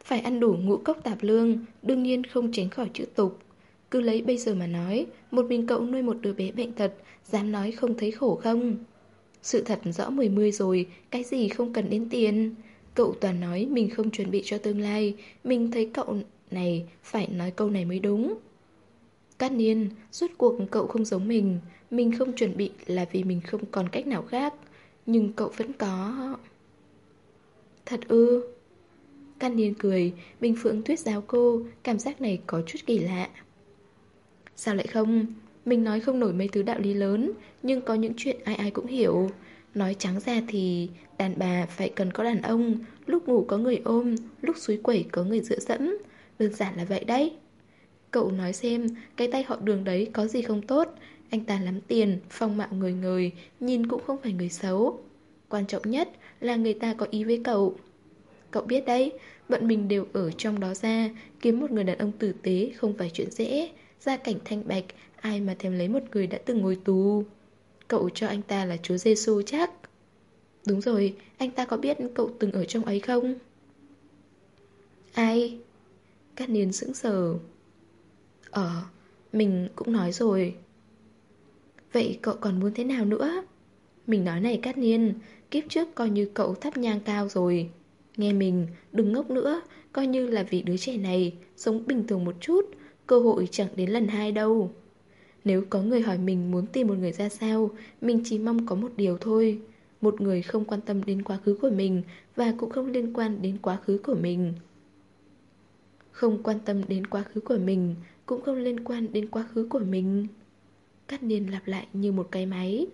phải ăn đủ ngũ cốc tạp lương, đương nhiên không tránh khỏi chữ tục. Cứ lấy bây giờ mà nói, một mình cậu nuôi một đứa bé bệnh tật, dám nói không thấy khổ không? Sự thật rõ mười mươi rồi, cái gì không cần đến tiền. Cậu toàn nói mình không chuẩn bị cho tương lai, mình thấy cậu này phải nói câu này mới đúng. Cát Niên, rốt cuộc cậu không giống mình không chuẩn bị là vì mình không còn cách nào khác. Nhưng cậu vẫn có. Thật ư? Cát Niên cười, Bình Phượng thuyết giáo cô, cảm giác này có chút kỳ lạ. Sao lại không? Mình nói không nổi mấy thứ đạo lý lớn, nhưng có những chuyện ai ai cũng hiểu. Nói trắng ra thì đàn bà phải cần có đàn ông, lúc ngủ có người ôm, lúc suối quẩy có người dựa dẫm. Đơn giản là vậy đấy. Cậu nói xem, cái tay họ Đường đấy có gì không tốt? Anh ta lắm tiền, phong mạo người người, nhìn cũng không phải người xấu. Quan trọng nhất là người ta có ý với cậu. Cậu biết đấy, bọn mình đều ở trong đó ra, kiếm một người đàn ông tử tế không phải chuyện dễ. Gia cảnh thanh bạch, ai mà thèm lấy một người đã từng ngồi tù. Cậu cho anh ta là Chúa Giêsu chắc. Đúng rồi, anh ta có biết cậu từng ở trong ấy không? Ai? Cát Niên sững sờ. Mình cũng nói rồi. Vậy cậu còn muốn thế nào nữa? Mình nói này Cát Niên, kiếp trước coi như cậu thắp nhang cao rồi. Nghe mình, đừng ngốc nữa, coi như là vì đứa trẻ này, sống bình thường một chút, cơ hội chẳng đến lần hai đâu. Nếu có người hỏi mình muốn tìm một người ra sao, mình chỉ mong có một điều thôi. Một người không quan tâm đến quá khứ của mình và cũng không liên quan đến quá khứ của mình. Không quan tâm đến quá khứ của mình, cũng không liên quan đến quá khứ của mình. Cát Niên lặp lại như một cái máy.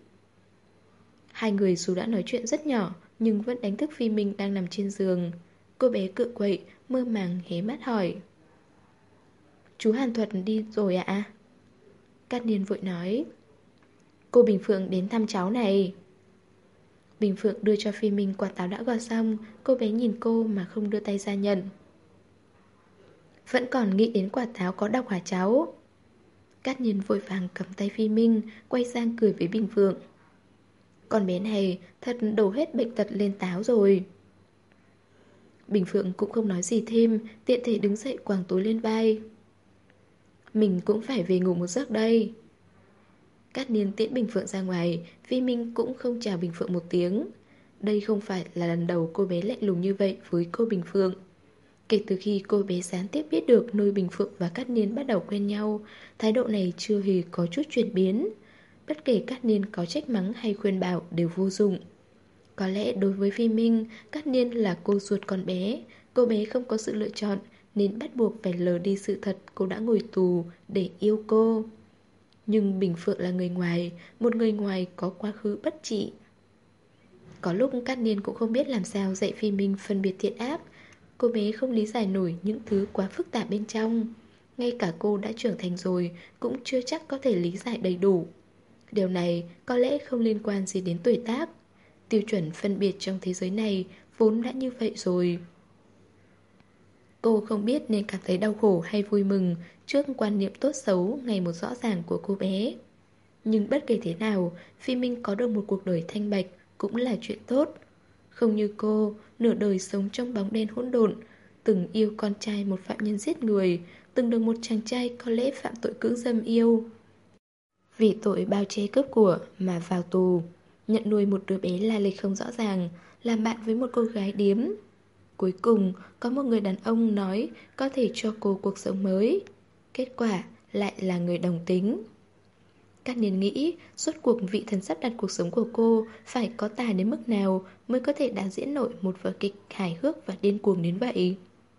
Hai người dù đã nói chuyện rất nhỏ, nhưng vẫn đánh thức Phi Minh đang nằm trên giường. Cô bé cựa quậy, mơ màng hé mắt hỏi. Chú Hàn Thuật đi rồi ạ? Cát Niên vội nói. Cô Bình Phượng đến thăm cháu này. Bình Phượng đưa cho Phi Minh quả táo đã gọt xong. Cô bé nhìn cô mà không đưa tay ra nhận. Vẫn còn nghĩ đến quả táo có độc hả cháu? Cát Niên vội vàng cầm tay Phi Minh, quay sang cười với Bình Phượng. Con bé này thật đổ hết bệnh tật lên táo rồi. Bình Phượng cũng không nói gì thêm, tiện thể đứng dậy quàng túi lên vai. Mình cũng phải về ngủ một giấc đây. Cát Niên tiễn Bình Phượng ra ngoài, Phi Minh cũng không chào Bình Phượng một tiếng. Đây không phải là lần đầu cô bé lạnh lùng như vậy với cô Bình Phượng. Kể từ khi cô bé gián tiếp biết được nơi Bình Phượng và Cát Niên bắt đầu quen nhau, thái độ này chưa hề có chút chuyển biến. Bất kể Cát Niên có trách mắng hay khuyên bảo đều vô dụng. Có lẽ đối với Phi Minh, Cát Niên là cô ruột con bé. Cô bé không có sự lựa chọn nên bắt buộc phải lờ đi sự thật cô đã ngồi tù để yêu cô. Nhưng Bình Phượng là người ngoài, một người ngoài có quá khứ bất trị. Có lúc Cát Niên cũng không biết làm sao dạy Phi Minh phân biệt thiện ác. Cô bé không lý giải nổi những thứ quá phức tạp bên trong. Ngay cả cô đã trưởng thành rồi cũng chưa chắc có thể lý giải đầy đủ. Điều này có lẽ không liên quan gì đến tuổi tác. Tiêu chuẩn phân biệt trong thế giới này vốn đã như vậy rồi. Cô không biết nên cảm thấy đau khổ hay vui mừng trước quan niệm tốt xấu ngày một rõ ràng của cô bé. Nhưng bất kể thế nào, Phi Minh có được một cuộc đời thanh bạch cũng là chuyện tốt. Không như cô, nửa đời sống trong bóng đen hỗn độn, từng yêu con trai một phạm nhân giết người, từng được một chàng trai có lẽ phạm tội cưỡng dâm yêu. Vì tội bao che cướp của mà vào tù, nhận nuôi một đứa bé lai lịch không rõ ràng, làm bạn với một cô gái điếm. Cuối cùng, có một người đàn ông nói có thể cho cô cuộc sống mới. Kết quả lại là người đồng tính. Các Niên nghĩ, rốt cuộc vị thần sắp đặt cuộc sống của cô phải có tài đến mức nào mới có thể đạo diễn nổi một vở kịch hài hước và điên cuồng đến vậy.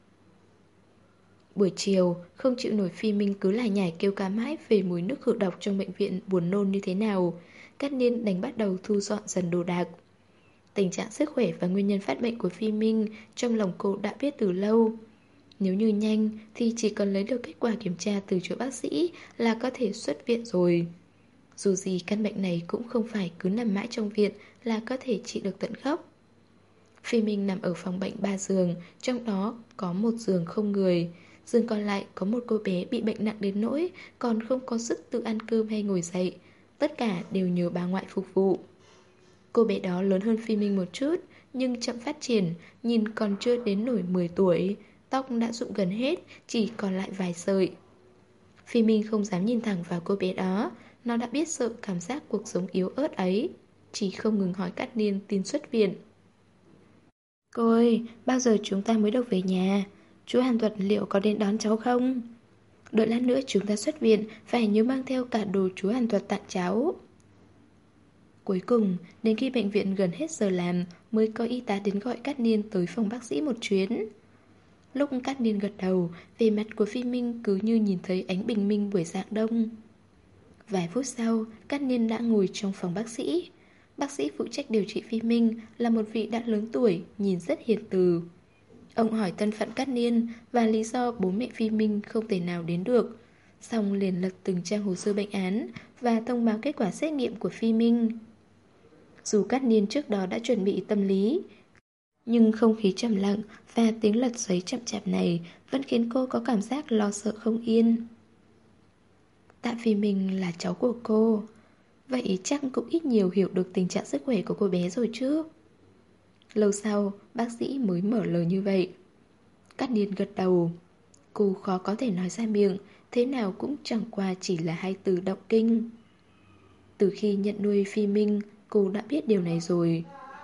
Buổi chiều, không chịu nổi Phi Minh cứ lải nhải kêu ca mãi về mùi nước khử độc trong bệnh viện buồn nôn như thế nào. Cát Niên đành bắt đầu thu dọn dần đồ đạc. Tình trạng sức khỏe và nguyên nhân phát bệnh của Phi Minh trong lòng cô đã biết từ lâu. Nếu như nhanh thì chỉ cần lấy được kết quả kiểm tra từ chỗ bác sĩ là có thể xuất viện rồi. Dù gì căn bệnh này cũng không phải cứ nằm mãi trong viện là có thể trị được tận gốc. Phi Minh nằm ở phòng bệnh 3 giường, trong đó có một giường không người. Giường còn lại có một cô bé bị bệnh nặng đến nỗi còn không có sức tự ăn cơm hay ngồi dậy. Tất cả đều nhờ bà ngoại phục vụ. Cô bé đó lớn hơn Phi Minh một chút, nhưng chậm phát triển, nhìn còn chưa đến nổi 10 tuổi. Tóc đã rụng gần hết, chỉ còn lại vài sợi. Phi Minh không dám nhìn thẳng vào cô bé đó. Nó đã biết sợ cảm giác cuộc sống yếu ớt ấy, chỉ không ngừng hỏi Cát Niên tin xuất viện. Cô ơi, bao giờ chúng ta mới được về nhà? Chú Hàn Thuật liệu có đến đón cháu không? Đợi lát nữa chúng ta xuất viện, phải nhớ mang theo cả đồ chú Hàn Thuật tặng cháu. Cuối cùng, đến khi bệnh viện gần hết giờ làm, mới có y tá đến gọi Cát Niên tới phòng bác sĩ một chuyến. Lúc Cát Niên gật đầu, vẻ mặt của Phi Minh cứ như nhìn thấy ánh bình minh buổi rạng đông. Vài phút sau, Cát Niên đã ngồi trong phòng bác sĩ. Bác sĩ phụ trách điều trị Phi Minh là một vị đã lớn tuổi, nhìn rất hiền từ. Ông hỏi thân phận Cát Niên và lý do bố mẹ Phi Minh không thể nào đến được. Xong liền lật từng trang hồ sơ bệnh án và thông báo kết quả xét nghiệm của Phi Minh. Dù Cát Niên trước đó đã chuẩn bị tâm lý, nhưng không khí trầm lặng và tiếng lật giấy chậm chạp này vẫn khiến cô có cảm giác lo sợ không yên. Tạ Phi Minh là cháu của cô, vậy chắc cũng ít nhiều hiểu được tình trạng sức khỏe của cô bé rồi chứ. Lâu sau, bác sĩ mới mở lời như vậy. Cát Niên gật đầu. Cô khó có thể nói ra miệng, thế nào cũng chẳng qua chỉ là hai từ động kinh. Từ khi nhận nuôi Phi Minh, cô đã biết điều này rồi.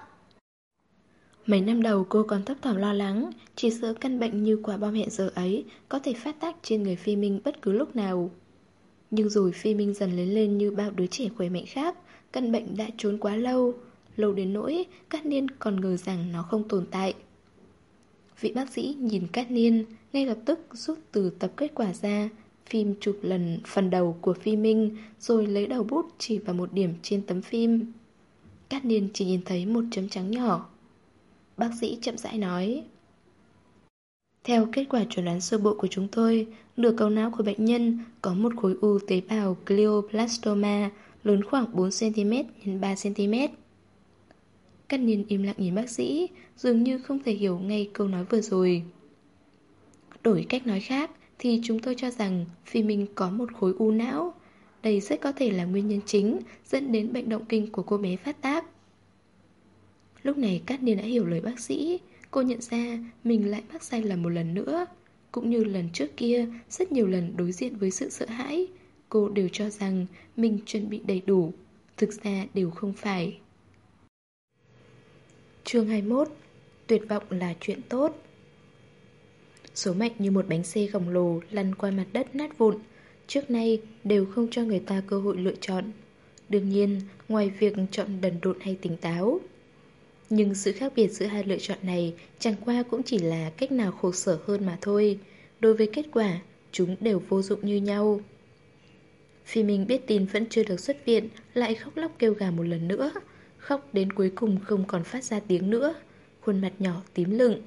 Mấy năm đầu cô còn thấp thỏm lo lắng, chỉ sợ căn bệnh như quả bom hẹn giờ ấy có thể phát tác trên người Phi Minh bất cứ lúc nào. Nhưng rồi Phi Minh dần lớn lên như bao đứa trẻ khỏe mạnh khác, căn bệnh đã trốn quá lâu, lâu đến nỗi Cát Niên còn ngờ rằng nó không tồn tại. Vị bác sĩ nhìn Cát Niên, ngay lập tức rút từ tập kết quả ra phim chụp lần phần đầu của Phi Minh, rồi lấy đầu bút chỉ vào một điểm trên tấm phim. Cát Niên chỉ nhìn thấy một chấm trắng nhỏ. Bác sĩ chậm rãi nói: theo kết quả chẩn đoán sơ bộ của chúng tôi, nửa cầu não của bệnh nhân có một khối u tế bào glioblastoma lớn khoảng 4cm x 3cm. Cát Niên im lặng nhìn bác sĩ, dường như không thể hiểu ngay câu nói vừa rồi. Đổi cách nói khác thì chúng tôi cho rằng Phi Minh có một khối u não. Đây rất có thể là nguyên nhân chính dẫn đến bệnh động kinh của cô bé phát tác. Lúc này Cát Niên đã hiểu lời bác sĩ. Cô nhận ra mình lại mắc sai lầm một lần nữa. Cũng như lần trước kia, rất nhiều lần đối diện với sự sợ hãi, cô đều cho rằng mình chuẩn bị đầy đủ. Thực ra đều không phải. Chương 21. Tuyệt vọng là chuyện tốt. Số mệnh như một bánh xe khổng lồ lăn qua mặt đất nát vụn, trước nay đều không cho người ta cơ hội lựa chọn. Đương nhiên, ngoài việc chọn đần độn hay tỉnh táo, nhưng sự khác biệt giữa hai lựa chọn này chẳng qua cũng chỉ là cách nào khổ sở hơn mà thôi. Đối với kết quả, chúng đều vô dụng như nhau. Phi Minh biết tin vẫn chưa được xuất viện, lại khóc lóc kêu gào một lần nữa. Khóc đến cuối cùng không còn phát ra tiếng nữa, khuôn mặt nhỏ tím lựng.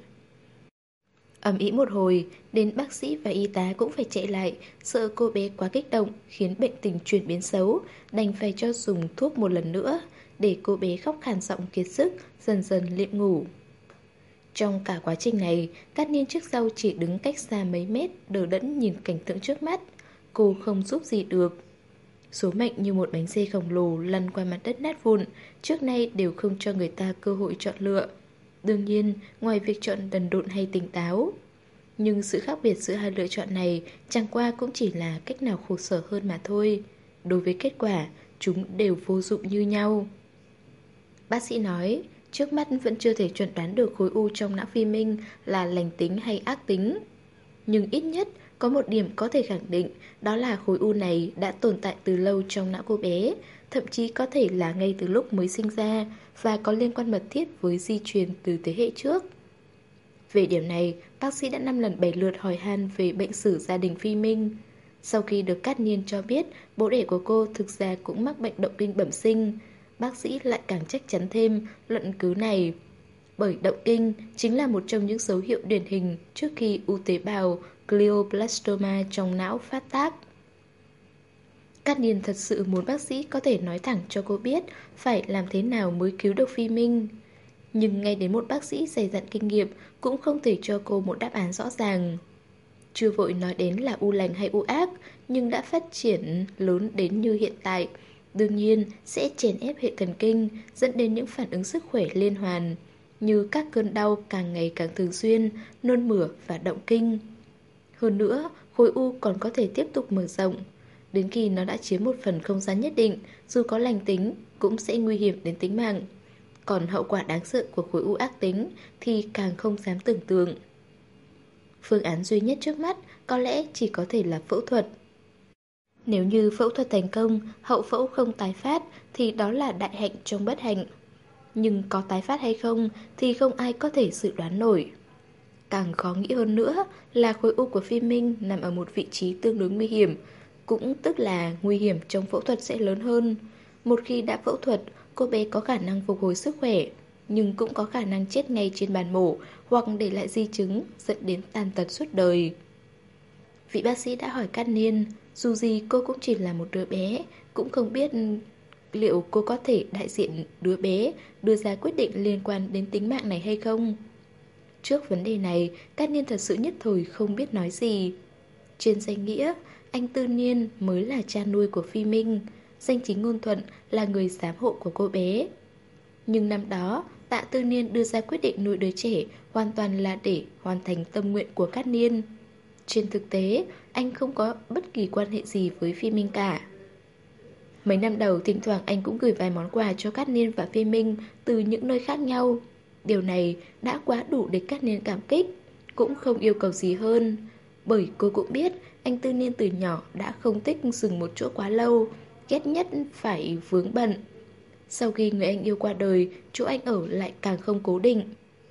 Ầm ĩ một hồi, đến bác sĩ và y tá cũng phải chạy lại, sợ cô bé quá kích động khiến bệnh tình chuyển biến xấu, đành phải cho dùng thuốc một lần nữa, để cô bé khóc khàn giọng kiệt sức, dần dần liệm ngủ. Trong cả quá trình này, Cát Niên trước sau chỉ đứng cách xa mấy mét, đờ đẫn nhìn cảnh tượng trước mắt. Cô không giúp gì được. Số mệnh như một bánh xe khổng lồ lăn qua mặt đất nát vụn, trước nay đều không cho người ta cơ hội chọn lựa. Đương nhiên, ngoài việc chọn đần độn hay tỉnh táo, nhưng sự khác biệt giữa hai lựa chọn này chẳng qua cũng chỉ là cách nào khổ sở hơn mà thôi. Đối với kết quả, chúng đều vô dụng như nhau. Bác sĩ nói, trước mắt vẫn chưa thể chuẩn đoán được khối u trong não Phi Minh là lành tính hay ác tính. Nhưng ít nhất có một điểm có thể khẳng định, đó là khối u này đã tồn tại từ lâu trong não cô bé, thậm chí có thể là ngay từ lúc mới sinh ra và có liên quan mật thiết với di truyền từ thế hệ trước. Về điểm này, bác sĩ đã 5 lần 7 lượt hỏi han về bệnh sử gia đình Phi Minh. Sau khi được Cát Niên cho biết bố đẻ của cô thực ra cũng mắc bệnh động kinh bẩm sinh, bác sĩ lại càng chắc chắn thêm luận cứ này. Bởi động kinh chính là một trong những dấu hiệu điển hình trước khi u tế bào glioblastoma trong não phát tác. Cát Niên thật sự muốn bác sĩ có thể nói thẳng cho cô biết phải làm thế nào mới cứu được Phi Minh. Nhưng ngay đến một bác sĩ dày dặn kinh nghiệm cũng không thể cho cô một đáp án rõ ràng. Chưa vội nói đến là u lành hay u ác, nhưng đã phát triển lớn đến như hiện tại, đương nhiên sẽ chèn ép hệ thần kinh, dẫn đến những phản ứng sức khỏe liên hoàn. như các cơn đau càng ngày càng thường xuyên, nôn mửa và động kinh. Hơn nữa, khối u còn có thể tiếp tục mở rộng. Đến khi nó đã chiếm một phần không gian nhất định, dù có lành tính, cũng sẽ nguy hiểm đến tính mạng. Còn hậu quả đáng sợ của khối u ác tính thì càng không dám tưởng tượng. Phương án duy nhất trước mắt có lẽ chỉ có thể là phẫu thuật. Nếu như phẫu thuật thành công, hậu phẫu không tái phát thì đó là đại hạnh trong bất hạnh. Nhưng có tái phát hay không thì không ai có thể dự đoán nổi. Càng khó nghĩ hơn nữa là khối u của Phi Minh nằm ở một vị trí tương đối nguy hiểm, cũng tức là nguy hiểm trong phẫu thuật sẽ lớn hơn. Một khi đã phẫu thuật, cô bé có khả năng phục hồi sức khỏe, nhưng cũng có khả năng chết ngay trên bàn mổ hoặc để lại di chứng dẫn đến tàn tật suốt đời. Vị bác sĩ đã hỏi Cát Niên, dù gì cô cũng chỉ là một đứa bé, cũng không biết liệu cô có thể đại diện đứa bé đưa ra quyết định liên quan đến tính mạng này hay không. Trước vấn đề này, Cát Niên thật sự nhất thời không biết nói gì. Trên danh nghĩa, anh Tư Niên mới là cha nuôi của Phi Minh, danh chính ngôn thuận là người giám hộ của cô bé. Nhưng năm đó, Tạ Tư Niên đưa ra quyết định nuôi đứa trẻ hoàn toàn là để hoàn thành tâm nguyện của Cát Niên. Trên thực tế, anh không có bất kỳ quan hệ gì với Phi Minh cả. Mấy năm đầu thỉnh thoảng anh cũng gửi vài món quà cho Cát Niên và Phi Minh từ những nơi khác nhau. Điều này đã quá đủ để Cát Niên cảm kích, cũng không yêu cầu gì hơn. Bởi cô cũng biết anh Tư Niên từ nhỏ đã không thích dừng một chỗ quá lâu, ghét nhất phải vướng bận. Sau khi người anh yêu qua đời, chỗ anh ở lại càng không cố định.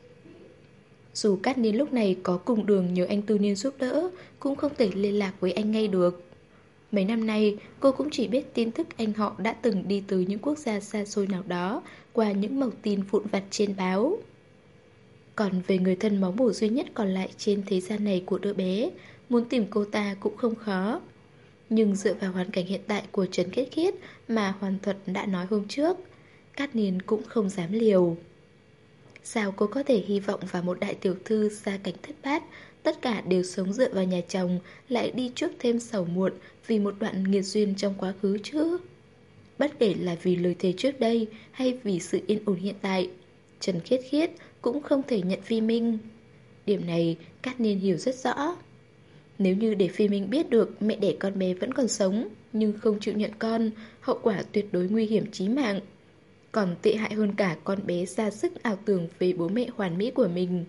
Dù Cát Niên lúc này có cùng đường nhờ anh Tư Niên giúp đỡ, cũng không thể liên lạc với anh ngay được. Mấy năm nay, cô cũng chỉ biết tin tức anh họ đã từng đi từ những quốc gia xa xôi nào đó qua những mẩu tin vụn vặt trên báo. Còn về người thân máu mủ duy nhất còn lại trên thế gian này của đứa bé, muốn tìm cô ta cũng không khó. Nhưng dựa vào hoàn cảnh hiện tại của Trần Khiết Khiết mà Hoàn Thuật đã nói hôm trước, Cát Niên cũng không dám liều. Sao cô có thể hy vọng vào một đại tiểu thư gia cảnh thất bát, tất cả đều sống dựa vào nhà chồng, lại đi trước thêm sầu muộn vì một đoạn nghiệt duyên trong quá khứ chứ? Bất kể là vì lời thề trước đây hay vì sự yên ổn hiện tại, Trần Khiết Khiết cũng không thể nhận Phi Minh. Điểm này Cát Niên hiểu rất rõ. Nếu như để Phi Minh biết được mẹ đẻ con bé vẫn còn sống nhưng không chịu nhận con, hậu quả tuyệt đối nguy hiểm chí mạng. Còn tệ hại hơn cả con bé ra sức ảo tưởng về bố mẹ hoàn mỹ của mình.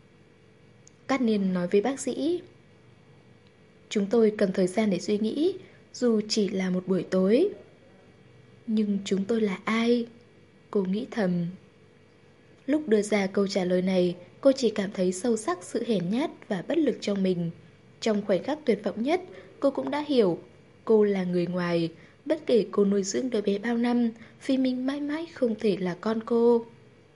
Cát Niên nói với bác sĩ, chúng tôi cần thời gian để suy nghĩ, dù chỉ là một buổi tối. Nhưng chúng tôi là ai? Cô nghĩ thầm. Lúc đưa ra câu trả lời này, cô chỉ cảm thấy sâu sắc sự hèn nhát và bất lực trong mình. Trong khoảnh khắc tuyệt vọng nhất, cô cũng đã hiểu cô là người ngoài. Bất kể cô nuôi dưỡng đứa bé bao năm, Phi Minh mãi mãi không thể là con cô.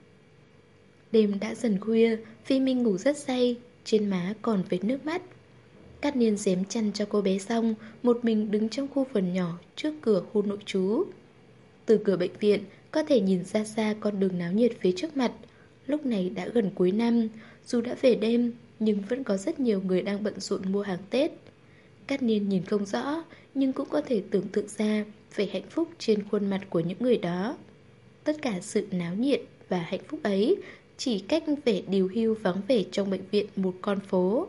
Đêm đã dần khuya, Phi Minh ngủ rất say, trên má còn vết nước mắt. Cát Niên giếm chăn cho cô bé xong, một mình đứng trong khu vườn nhỏ trước cửa khu nội trú. Từ cửa bệnh viện, có thể nhìn ra xa con đường náo nhiệt phía trước mặt. Lúc này đã gần cuối năm, dù đã về đêm, nhưng vẫn có rất nhiều người đang bận rộn mua hàng Tết. Cát Niên nhìn không rõ, nhưng cũng có thể tưởng tượng ra về hạnh phúc trên khuôn mặt của những người đó. Tất cả sự náo nhiệt và hạnh phúc ấy chỉ cách vẻ điều hưu vắng vẻ trong bệnh viện một con phố.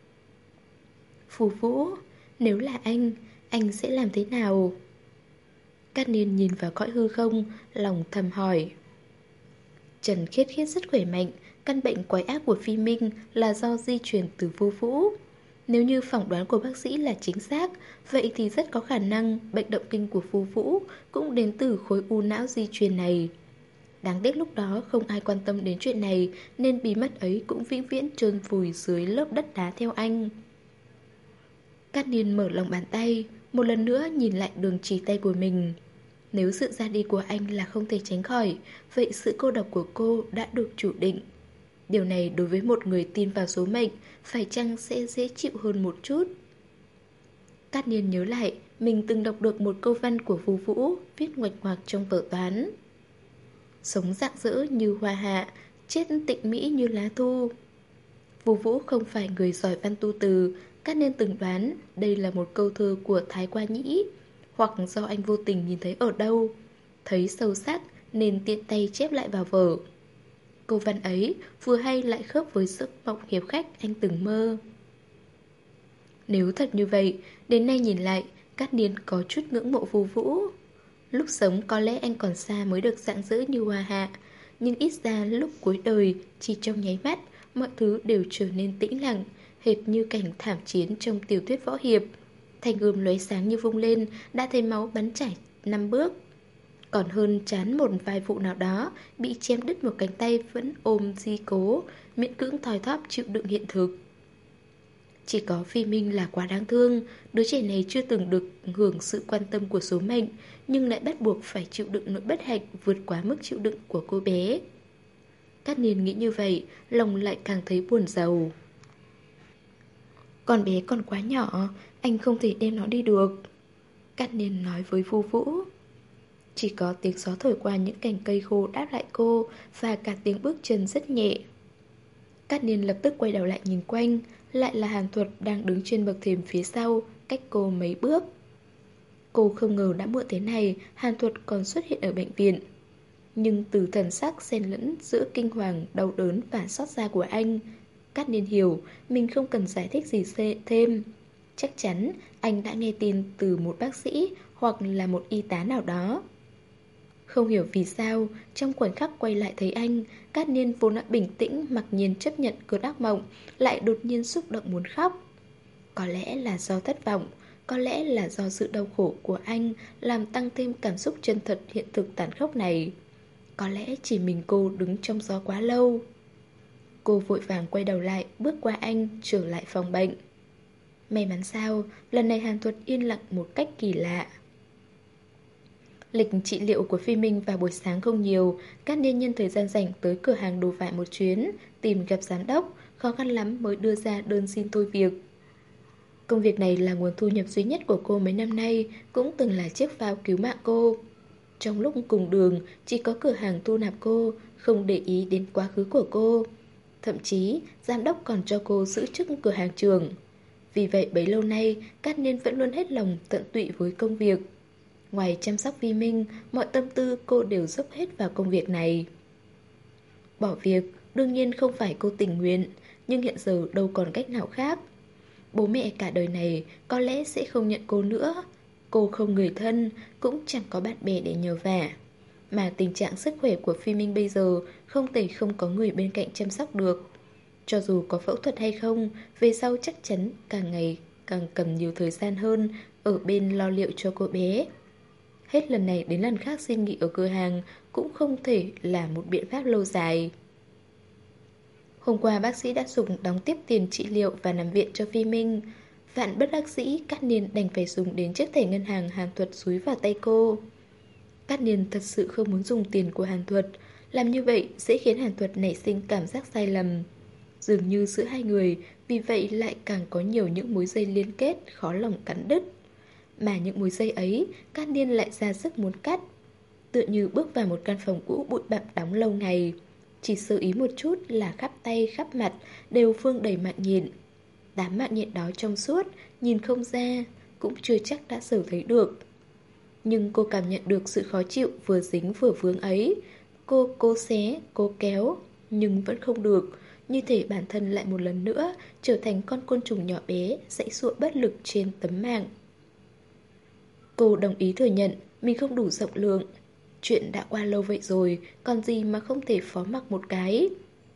Phù Vũ, nếu là anh sẽ làm thế nào? Cát Niên nhìn vào cõi hư không, lòng thầm hỏi. Trần Khiết Khiết rất khỏe mạnh, căn bệnh quái ác của Phi Minh là do di truyền từ Vô Vũ. Nếu như phỏng đoán của bác sĩ là chính xác, vậy thì rất có khả năng bệnh động kinh của Vô Vũ cũng đến từ khối u não di truyền này. Đáng tiếc lúc đó không ai quan tâm đến chuyện này, nên bí mật ấy cũng vĩnh viễn chôn vùi dưới lớp đất đá theo anh. Cát Niên mở lòng bàn tay, một lần nữa nhìn lại đường chỉ tay của mình. Nếu sự ra đi của anh là không thể tránh khỏi, vậy sự cô độc của cô đã được chủ định. Điều này đối với một người tin vào số mệnh, phải chăng sẽ dễ chịu hơn một chút? Cát Niên nhớ lại, mình từng đọc được một câu văn của Vu Vũ, viết nguệch ngoạc trong vở toán. Sống rạng rỡ như hoa hạ, chết tịnh mỹ như lá thu. Vu Vũ không phải người giỏi văn tu từ, Cát Niên từng đoán đây là một câu thơ của Thái Qua Nhĩ, hoặc do anh vô tình nhìn thấy ở đâu, thấy sâu sắc nên tiện tay chép lại vào vở. Câu văn ấy vừa hay lại khớp với giấc mộng hiệp khách anh từng mơ. Nếu thật như vậy, đến nay nhìn lại, Cát Niên có chút ngưỡng mộ Vu Vũ. Lúc sống có lẽ anh còn xa mới được rạng rỡ như hoa hạ, nhưng ít ra lúc cuối đời, chỉ trong nháy mắt, mọi thứ đều trở nên tĩnh lặng, hệt như cảnh thảm chiến trong tiểu thuyết võ hiệp. Thanh gươm lóe sáng như vung lên, đã thấy máu bắn chảy 5 bước. Còn hơn chán một vai vụ nào đó, bị chém đứt một cánh tay vẫn ôm di cố, miễn cưỡng thoi thóp chịu đựng hiện thực. Chỉ có Phi Minh là quá đáng thương, đứa trẻ này chưa từng được hưởng sự quan tâm của số mệnh, nhưng lại bắt buộc phải chịu đựng nỗi bất hạnh vượt quá mức chịu đựng của cô bé. Cát Niên nghĩ như vậy, lòng lại càng thấy buồn rầu. Con bé còn quá nhỏ, anh không thể đem nó đi được. Cát Niên nói với Vu Vũ. Chỉ có tiếng gió thổi qua những cành cây khô đáp lại cô, và cả tiếng bước chân rất nhẹ. Cát Niên lập tức quay đầu lại nhìn quanh, lại là Hàn Thuật đang đứng trên bậc thềm phía sau, cách cô mấy bước. Cô không ngờ đã muộn thế này, Hàn Thuật còn xuất hiện ở bệnh viện. Nhưng từ thần sắc xen lẫn giữa kinh hoàng, đau đớn và xót xa của anh, Cát Niên hiểu mình không cần giải thích gì thêm. Chắc chắn anh đã nghe tin từ một bác sĩ hoặc là một y tá nào đó. Không hiểu vì sao, trong khoảnh khắc quay lại thấy anh, Cát Niên vốn đã bình tĩnh mặc nhiên chấp nhận cơn ác mộng, lại đột nhiên xúc động muốn khóc. Có lẽ là do thất vọng, có lẽ là do sự đau khổ của anh làm tăng thêm cảm xúc chân thật hiện thực tàn khốc này. Có lẽ chỉ mình cô đứng trong gió quá lâu. Cô vội vàng quay đầu lại, bước qua anh, trở lại phòng bệnh. May mắn sao, lần này Hàn Thuật yên lặng một cách kỳ lạ. Lịch trị liệu của Phi Minh vào buổi sáng không nhiều, Cát Niên nhân thời gian rảnh tới cửa hàng đồ vải một chuyến, tìm gặp giám đốc, khó khăn lắm mới đưa ra đơn xin thôi việc. Công việc này là nguồn thu nhập duy nhất của cô mấy năm nay, cũng từng là chiếc phao cứu mạng cô. Trong lúc cùng đường, chỉ có cửa hàng thu nạp cô, không để ý đến quá khứ của cô. Thậm chí, giám đốc còn cho cô giữ chức cửa hàng trưởng. Vì vậy bấy lâu nay, Cát Niên vẫn luôn hết lòng tận tụy với công việc. Ngoài chăm sóc Vi Minh, mọi tâm tư cô đều dốc hết vào công việc này. Bỏ việc, đương nhiên không phải cô tình nguyện, nhưng hiện giờ đâu còn cách nào khác. Bố mẹ cả đời này có lẽ sẽ không nhận cô nữa. Cô không người thân, cũng chẳng có bạn bè để nhờ vả. Mà tình trạng sức khỏe của Phi Minh bây giờ không thể không có người bên cạnh chăm sóc được. Cho dù có phẫu thuật hay không, về sau chắc chắn càng ngày càng cần nhiều thời gian hơn ở bên lo liệu cho cô bé. Hết lần này đến lần khác xin nghỉ ở cửa hàng cũng không thể là một biện pháp lâu dài. Hôm qua bác sĩ đã dùng đóng tiếp tiền trị liệu và nằm viện cho Phi Minh. Vạn bất đắc dĩ, Cát Niên đành phải dùng đến chiếc thẻ ngân hàng Hàn Thuật dúi vào tay cô. Cát Niên thật sự không muốn dùng tiền của Hàn Thuật. Làm như vậy sẽ khiến Hàn Thuật nảy sinh cảm giác sai lầm. Dường như giữa hai người, vì vậy lại càng có nhiều những mối dây liên kết khó lòng cắn đứt. Mà những mối dây ấy, Cát Niên lại ra sức muốn cắt. Tựa như bước vào một căn phòng cũ bụi bặm đóng lâu ngày. Chỉ sơ ý một chút là khắp tay khắp mặt đều vương đầy mạng nhện. Đám mạng nhện đó trong suốt, nhìn không ra, cũng chưa chắc đã sờ thấy được. Nhưng cô cảm nhận được sự khó chịu vừa dính vừa vướng ấy. Cô xé, cô kéo, nhưng vẫn không được. Như thể bản thân lại một lần nữa trở thành con côn trùng nhỏ bé giãy giụa bất lực trên tấm mạng. Cô đồng ý thừa nhận mình không đủ rộng lượng. Chuyện đã qua lâu vậy rồi, còn gì mà không thể phó mặc một cái.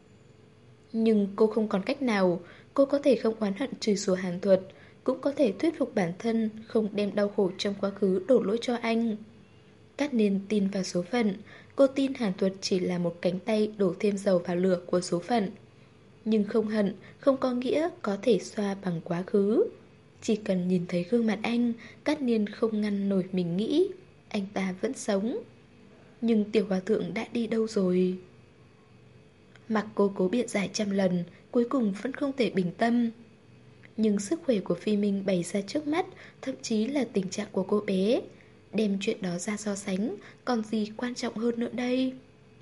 Nhưng cô không còn cách nào. Cô có thể không oán hận chửi rủa Hàn Thuật, cũng có thể thuyết phục bản thân không đem đau khổ trong quá khứ đổ lỗi cho anh. Cát Niên tin vào số phận. Cô tin Hàn Thuật chỉ là một cánh tay đổ thêm dầu vào lửa của số phận. Nhưng không hận không có nghĩa có thể xoa bằng quá khứ. Chỉ cần nhìn thấy gương mặt anh, Cát Niên không ngăn nổi mình nghĩ anh ta vẫn sống. Nhưng tiểu hòa thượng đã đi đâu rồi? Mặc cô cố biện giải trăm lần, cuối cùng vẫn không thể bình tâm. Nhưng sức khỏe của Phi Minh bày ra trước mắt, thậm chí là tình trạng của cô bé. Đem chuyện đó ra so sánh, còn gì quan trọng hơn nữa đây?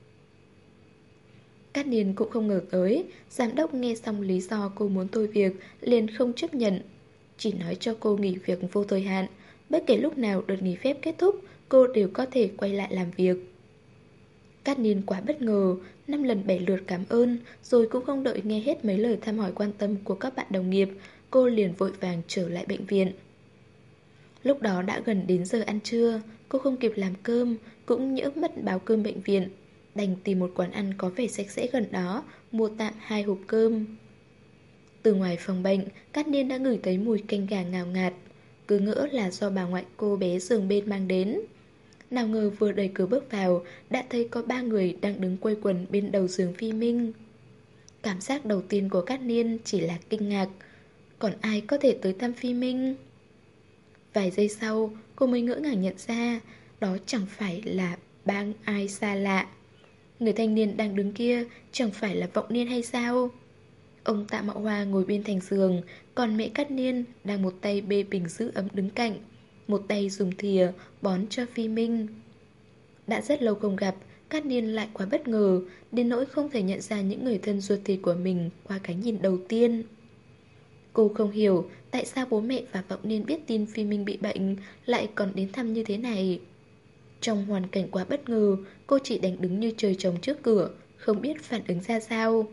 Cát Niên cũng không ngờ tới, giám đốc nghe xong lý do cô muốn thôi việc, liền không chấp nhận. Chỉ nói cho cô nghỉ việc vô thời hạn, bất kể lúc nào đợt nghỉ phép kết thúc, cô đều có thể quay lại làm việc. Cát Niên quá bất ngờ, 5 lần 7 lượt cảm ơn, rồi cũng không đợi nghe hết mấy lời thăm hỏi quan tâm của các bạn đồng nghiệp, cô liền vội vàng trở lại bệnh viện. Lúc đó đã gần đến giờ ăn trưa, cô không kịp làm cơm, cũng nhỡ mất báo cơm bệnh viện, đành tìm một quán ăn có vẻ sạch sẽ gần đó, mua tạm 2 hộp cơm. Từ ngoài phòng bệnh, Cát Niên đã ngửi thấy mùi canh gà ngào ngạt, cứ ngỡ là do bà ngoại cô bé giường bên mang đến. Nào ngờ vừa đẩy cửa bước vào, đã thấy có 3 người đang đứng quây quần bên đầu giường Phi Minh. Cảm giác đầu tiên của Cát Niên chỉ là kinh ngạc, còn ai có thể tới thăm Phi Minh? Vài giây sau, cô mới ngỡ ngàng nhận ra, đó chẳng phải là ai xa lạ. Người thanh niên đang đứng kia chẳng phải là Vọng Niên hay sao? Ông Tạ Mạo Hoa ngồi bên thành giường, còn mẹ Cát Niên đang một tay bê bình giữ ấm đứng cạnh, một tay dùng thìa bón cho Phi Minh. Đã rất lâu không gặp, Cát Niên lại quá bất ngờ, đến nỗi không thể nhận ra những người thân ruột thịt của mình qua cái nhìn đầu tiên. Cô không hiểu tại sao bố mẹ và Vọng Niên biết tin Phi Minh bị bệnh lại còn đến thăm như thế này. Trong hoàn cảnh quá bất ngờ, cô chỉ đành đứng như trời trồng trước cửa, không biết phản ứng ra sao.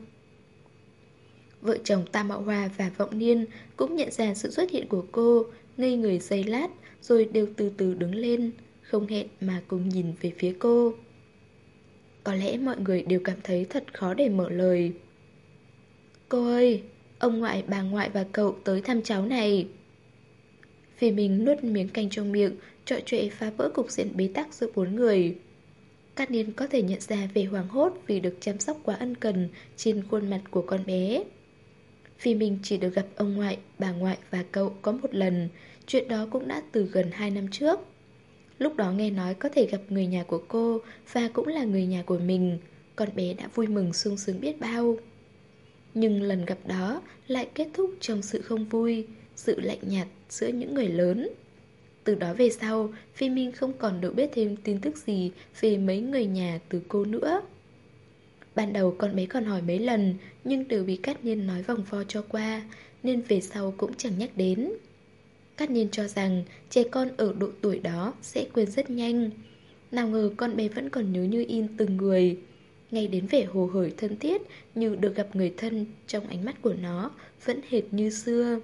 Vợ chồng Tam Mạo Hoa và Vọng Niên cũng nhận ra sự xuất hiện của cô, ngây người giây lát, rồi đều từ từ đứng lên, không hẹn mà cùng nhìn về phía cô. Có lẽ mọi người đều cảm thấy thật khó để mở lời. Cô ơi, ông ngoại, bà ngoại và cậu tới thăm cháu này. Vì mình nuốt miếng canh trong miệng, trọi trụy phá vỡ cục diện bế tắc giữa 4 người. Cát Niên có thể nhận ra vẻ hoảng hốt vì được chăm sóc quá ân cần trên khuôn mặt của con bé. Vì mình chỉ được gặp ông ngoại, bà ngoại và cậu có 1 lần, chuyện đó cũng đã từ gần 2 năm trước. Lúc đó nghe nói có thể gặp người nhà của cô và cũng là người nhà của mình, con bé đã vui mừng sung sướng biết bao. Nhưng lần gặp đó lại kết thúc trong sự không vui, sự lạnh nhạt giữa những người lớn. Từ đó về sau, Phi Minh không còn được biết thêm tin tức gì về mấy người nhà từ cô nữa. Ban đầu con bé còn hỏi mấy lần, nhưng đều bị Cát Niên nói vòng vo cho qua, nên về sau cũng chẳng nhắc đến. Cát Niên cho rằng trẻ con ở độ tuổi đó sẽ quên rất nhanh. Nào ngờ con bé vẫn còn nhớ như in từng người. Ngay đến vẻ hồ hởi thân thiết như được gặp người thân trong ánh mắt của nó vẫn hệt như xưa.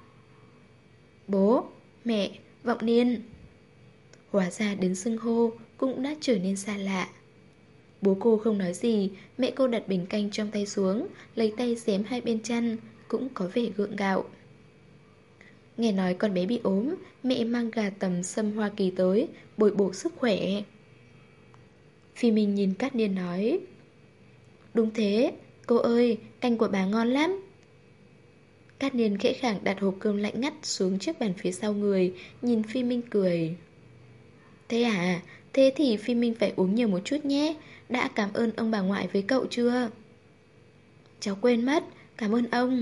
Bố, mẹ, Vọng Niên. Hóa ra đến xưng hô cũng đã trở nên xa lạ. Bố cô không nói gì, mẹ cô đặt bình canh trong tay xuống, lấy tay xém 2 bên chăn, cũng có vẻ gượng gạo. Nghe nói con bé bị ốm, mẹ mang gà tầm sâm Hoa Kỳ tới, bồi bổ sức khỏe. Phi Minh nhìn Cát Niên nói, đúng thế, cô ơi, canh của bà ngon lắm. Cát Niên khẽ khàng đặt hộp cơm lạnh ngắt xuống chiếc bàn phía sau người, nhìn Phi Minh cười. Thế à, thế thì Phi Minh phải uống nhiều một chút nhé, đã cảm ơn ông bà ngoại với cậu chưa? Cháu quên mất, cảm ơn ông.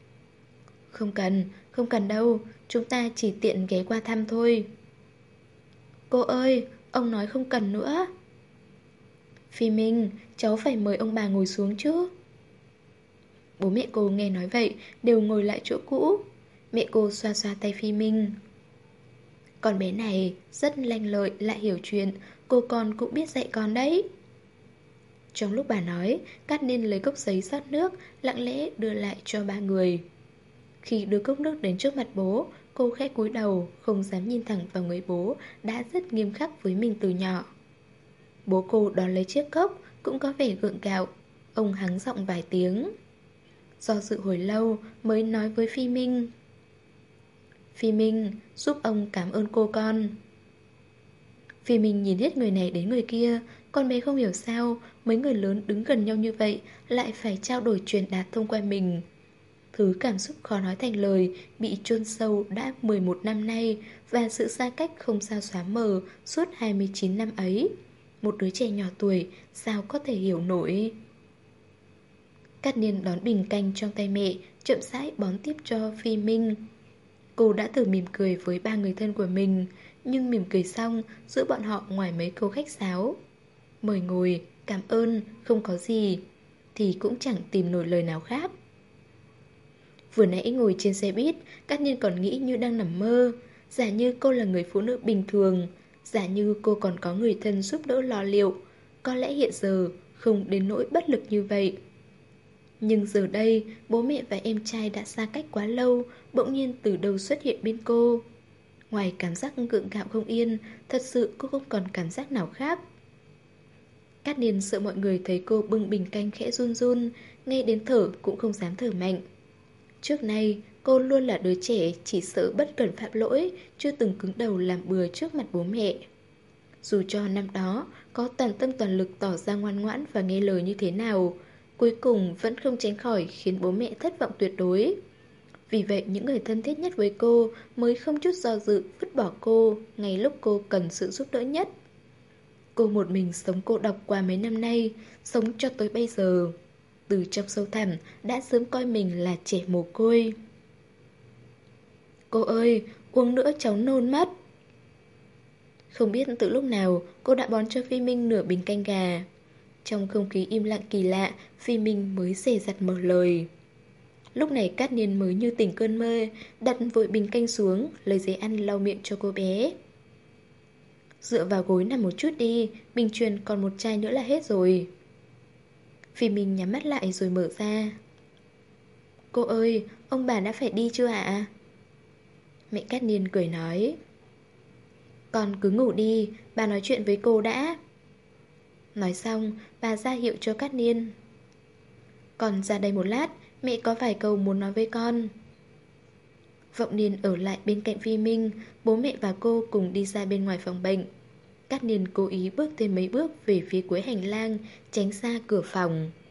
Không cần đâu, chúng ta chỉ tiện ghé qua thăm thôi. Cô ơi, ông nói không cần nữa. Phi Minh, cháu phải mời ông bà ngồi xuống chứ. Bố mẹ cô nghe nói vậy, đều ngồi lại chỗ cũ. Mẹ cô xoa xoa tay Phi Minh. Con bé này rất lanh lợi, lại hiểu chuyện, cô con cũng biết dạy con đấy. Trong lúc bà nói, Cát Niên lấy cốc giấy rót nước, lặng lẽ đưa lại cho 3 người. Khi đưa cốc nước đến trước mặt bố, cô khẽ cúi đầu, không dám nhìn thẳng vào người bố đã rất nghiêm khắc với mình từ nhỏ. Bố cô đón lấy chiếc cốc, cũng có vẻ gượng gạo. Ông hắng giọng vài tiếng. Do dự hồi lâu mới nói với Phi Minh. Phi Minh, giúp ông cảm ơn cô con. Phi Minh nhìn hết người này đến người kia, con bé không hiểu sao mấy người lớn đứng gần nhau như vậy lại phải trao đổi truyền đạt thông qua mình. Thứ cảm xúc khó nói thành lời bị chôn sâu đã 11 năm nay, và sự xa cách không sao xóa mờ suốt 29 năm ấy. Một đứa trẻ nhỏ tuổi sao có thể hiểu nổi. Cát Niên đón bình canh trong tay mẹ, chậm rãi bón tiếp cho Phi Minh. Cô đã thử mỉm cười với 3 người thân của mình, nhưng mỉm cười xong, giữa bọn họ ngoài mấy câu khách sáo mời ngồi, cảm ơn, không có gì, thì cũng chẳng tìm nổi lời nào khác. Vừa nãy ngồi trên xe buýt, Cát Niên còn nghĩ như đang nằm mơ. Giả như cô là người phụ nữ bình thường, giả như cô còn có người thân giúp đỡ lo liệu, có lẽ hiện giờ không đến nỗi bất lực như vậy. Nhưng giờ đây, bố mẹ và em trai đã xa cách quá lâu, bỗng nhiên từ đâu xuất hiện bên cô. Ngoài cảm giác gượng gạo không yên, thật sự cô không còn cảm giác nào khác. Cát Niên sợ mọi người thấy cô bưng bình canh khẽ run run, ngay đến thở cũng không dám thở mạnh. Trước nay, cô luôn là đứa trẻ chỉ sợ bất cẩn phạm lỗi, chưa từng cứng đầu làm bừa trước mặt bố mẹ. Dù cho năm đó có toàn tâm toàn lực tỏ ra ngoan ngoãn và nghe lời như thế nào, cuối cùng vẫn không tránh khỏi khiến bố mẹ thất vọng tuyệt đối. Vì vậy những người thân thiết nhất với cô mới không chút do dự vứt bỏ cô ngay lúc cô cần sự giúp đỡ nhất. Cô một mình sống cô độc qua mấy năm nay, sống cho tới bây giờ. Từ trong sâu thẳm đã sớm coi mình là trẻ mồ côi. Cô ơi, uống nữa cháu nôn mất. Không biết từ lúc nào cô đã bón cho Phi Minh nửa bình canh gà. Trong không khí im lặng kỳ lạ, Phi Minh mới dè dặt mở lời. Lúc này Cát Niên mới như tỉnh cơn mơ, đặt vội bình canh xuống, lấy giấy ăn lau miệng cho cô bé. Dựa vào gối nằm một chút đi, bình truyền còn một chai nữa là hết rồi. Phi Minh nhắm mắt lại rồi mở ra. Cô ơi, ông bà đã phải đi chưa ạ? Mẹ Cát Niên cười nói. Con cứ ngủ đi, bà nói chuyện với cô đã. Nói xong, bà ra hiệu cho Cát Niên. Con ra đây một lát, mẹ có vài câu muốn nói với con. Vọng Niên ở lại bên cạnh Phi Minh, bố mẹ và cô cùng đi ra bên ngoài phòng bệnh. Cát Niên cố ý bước thêm mấy bước về phía cuối hành lang, tránh xa cửa phòng.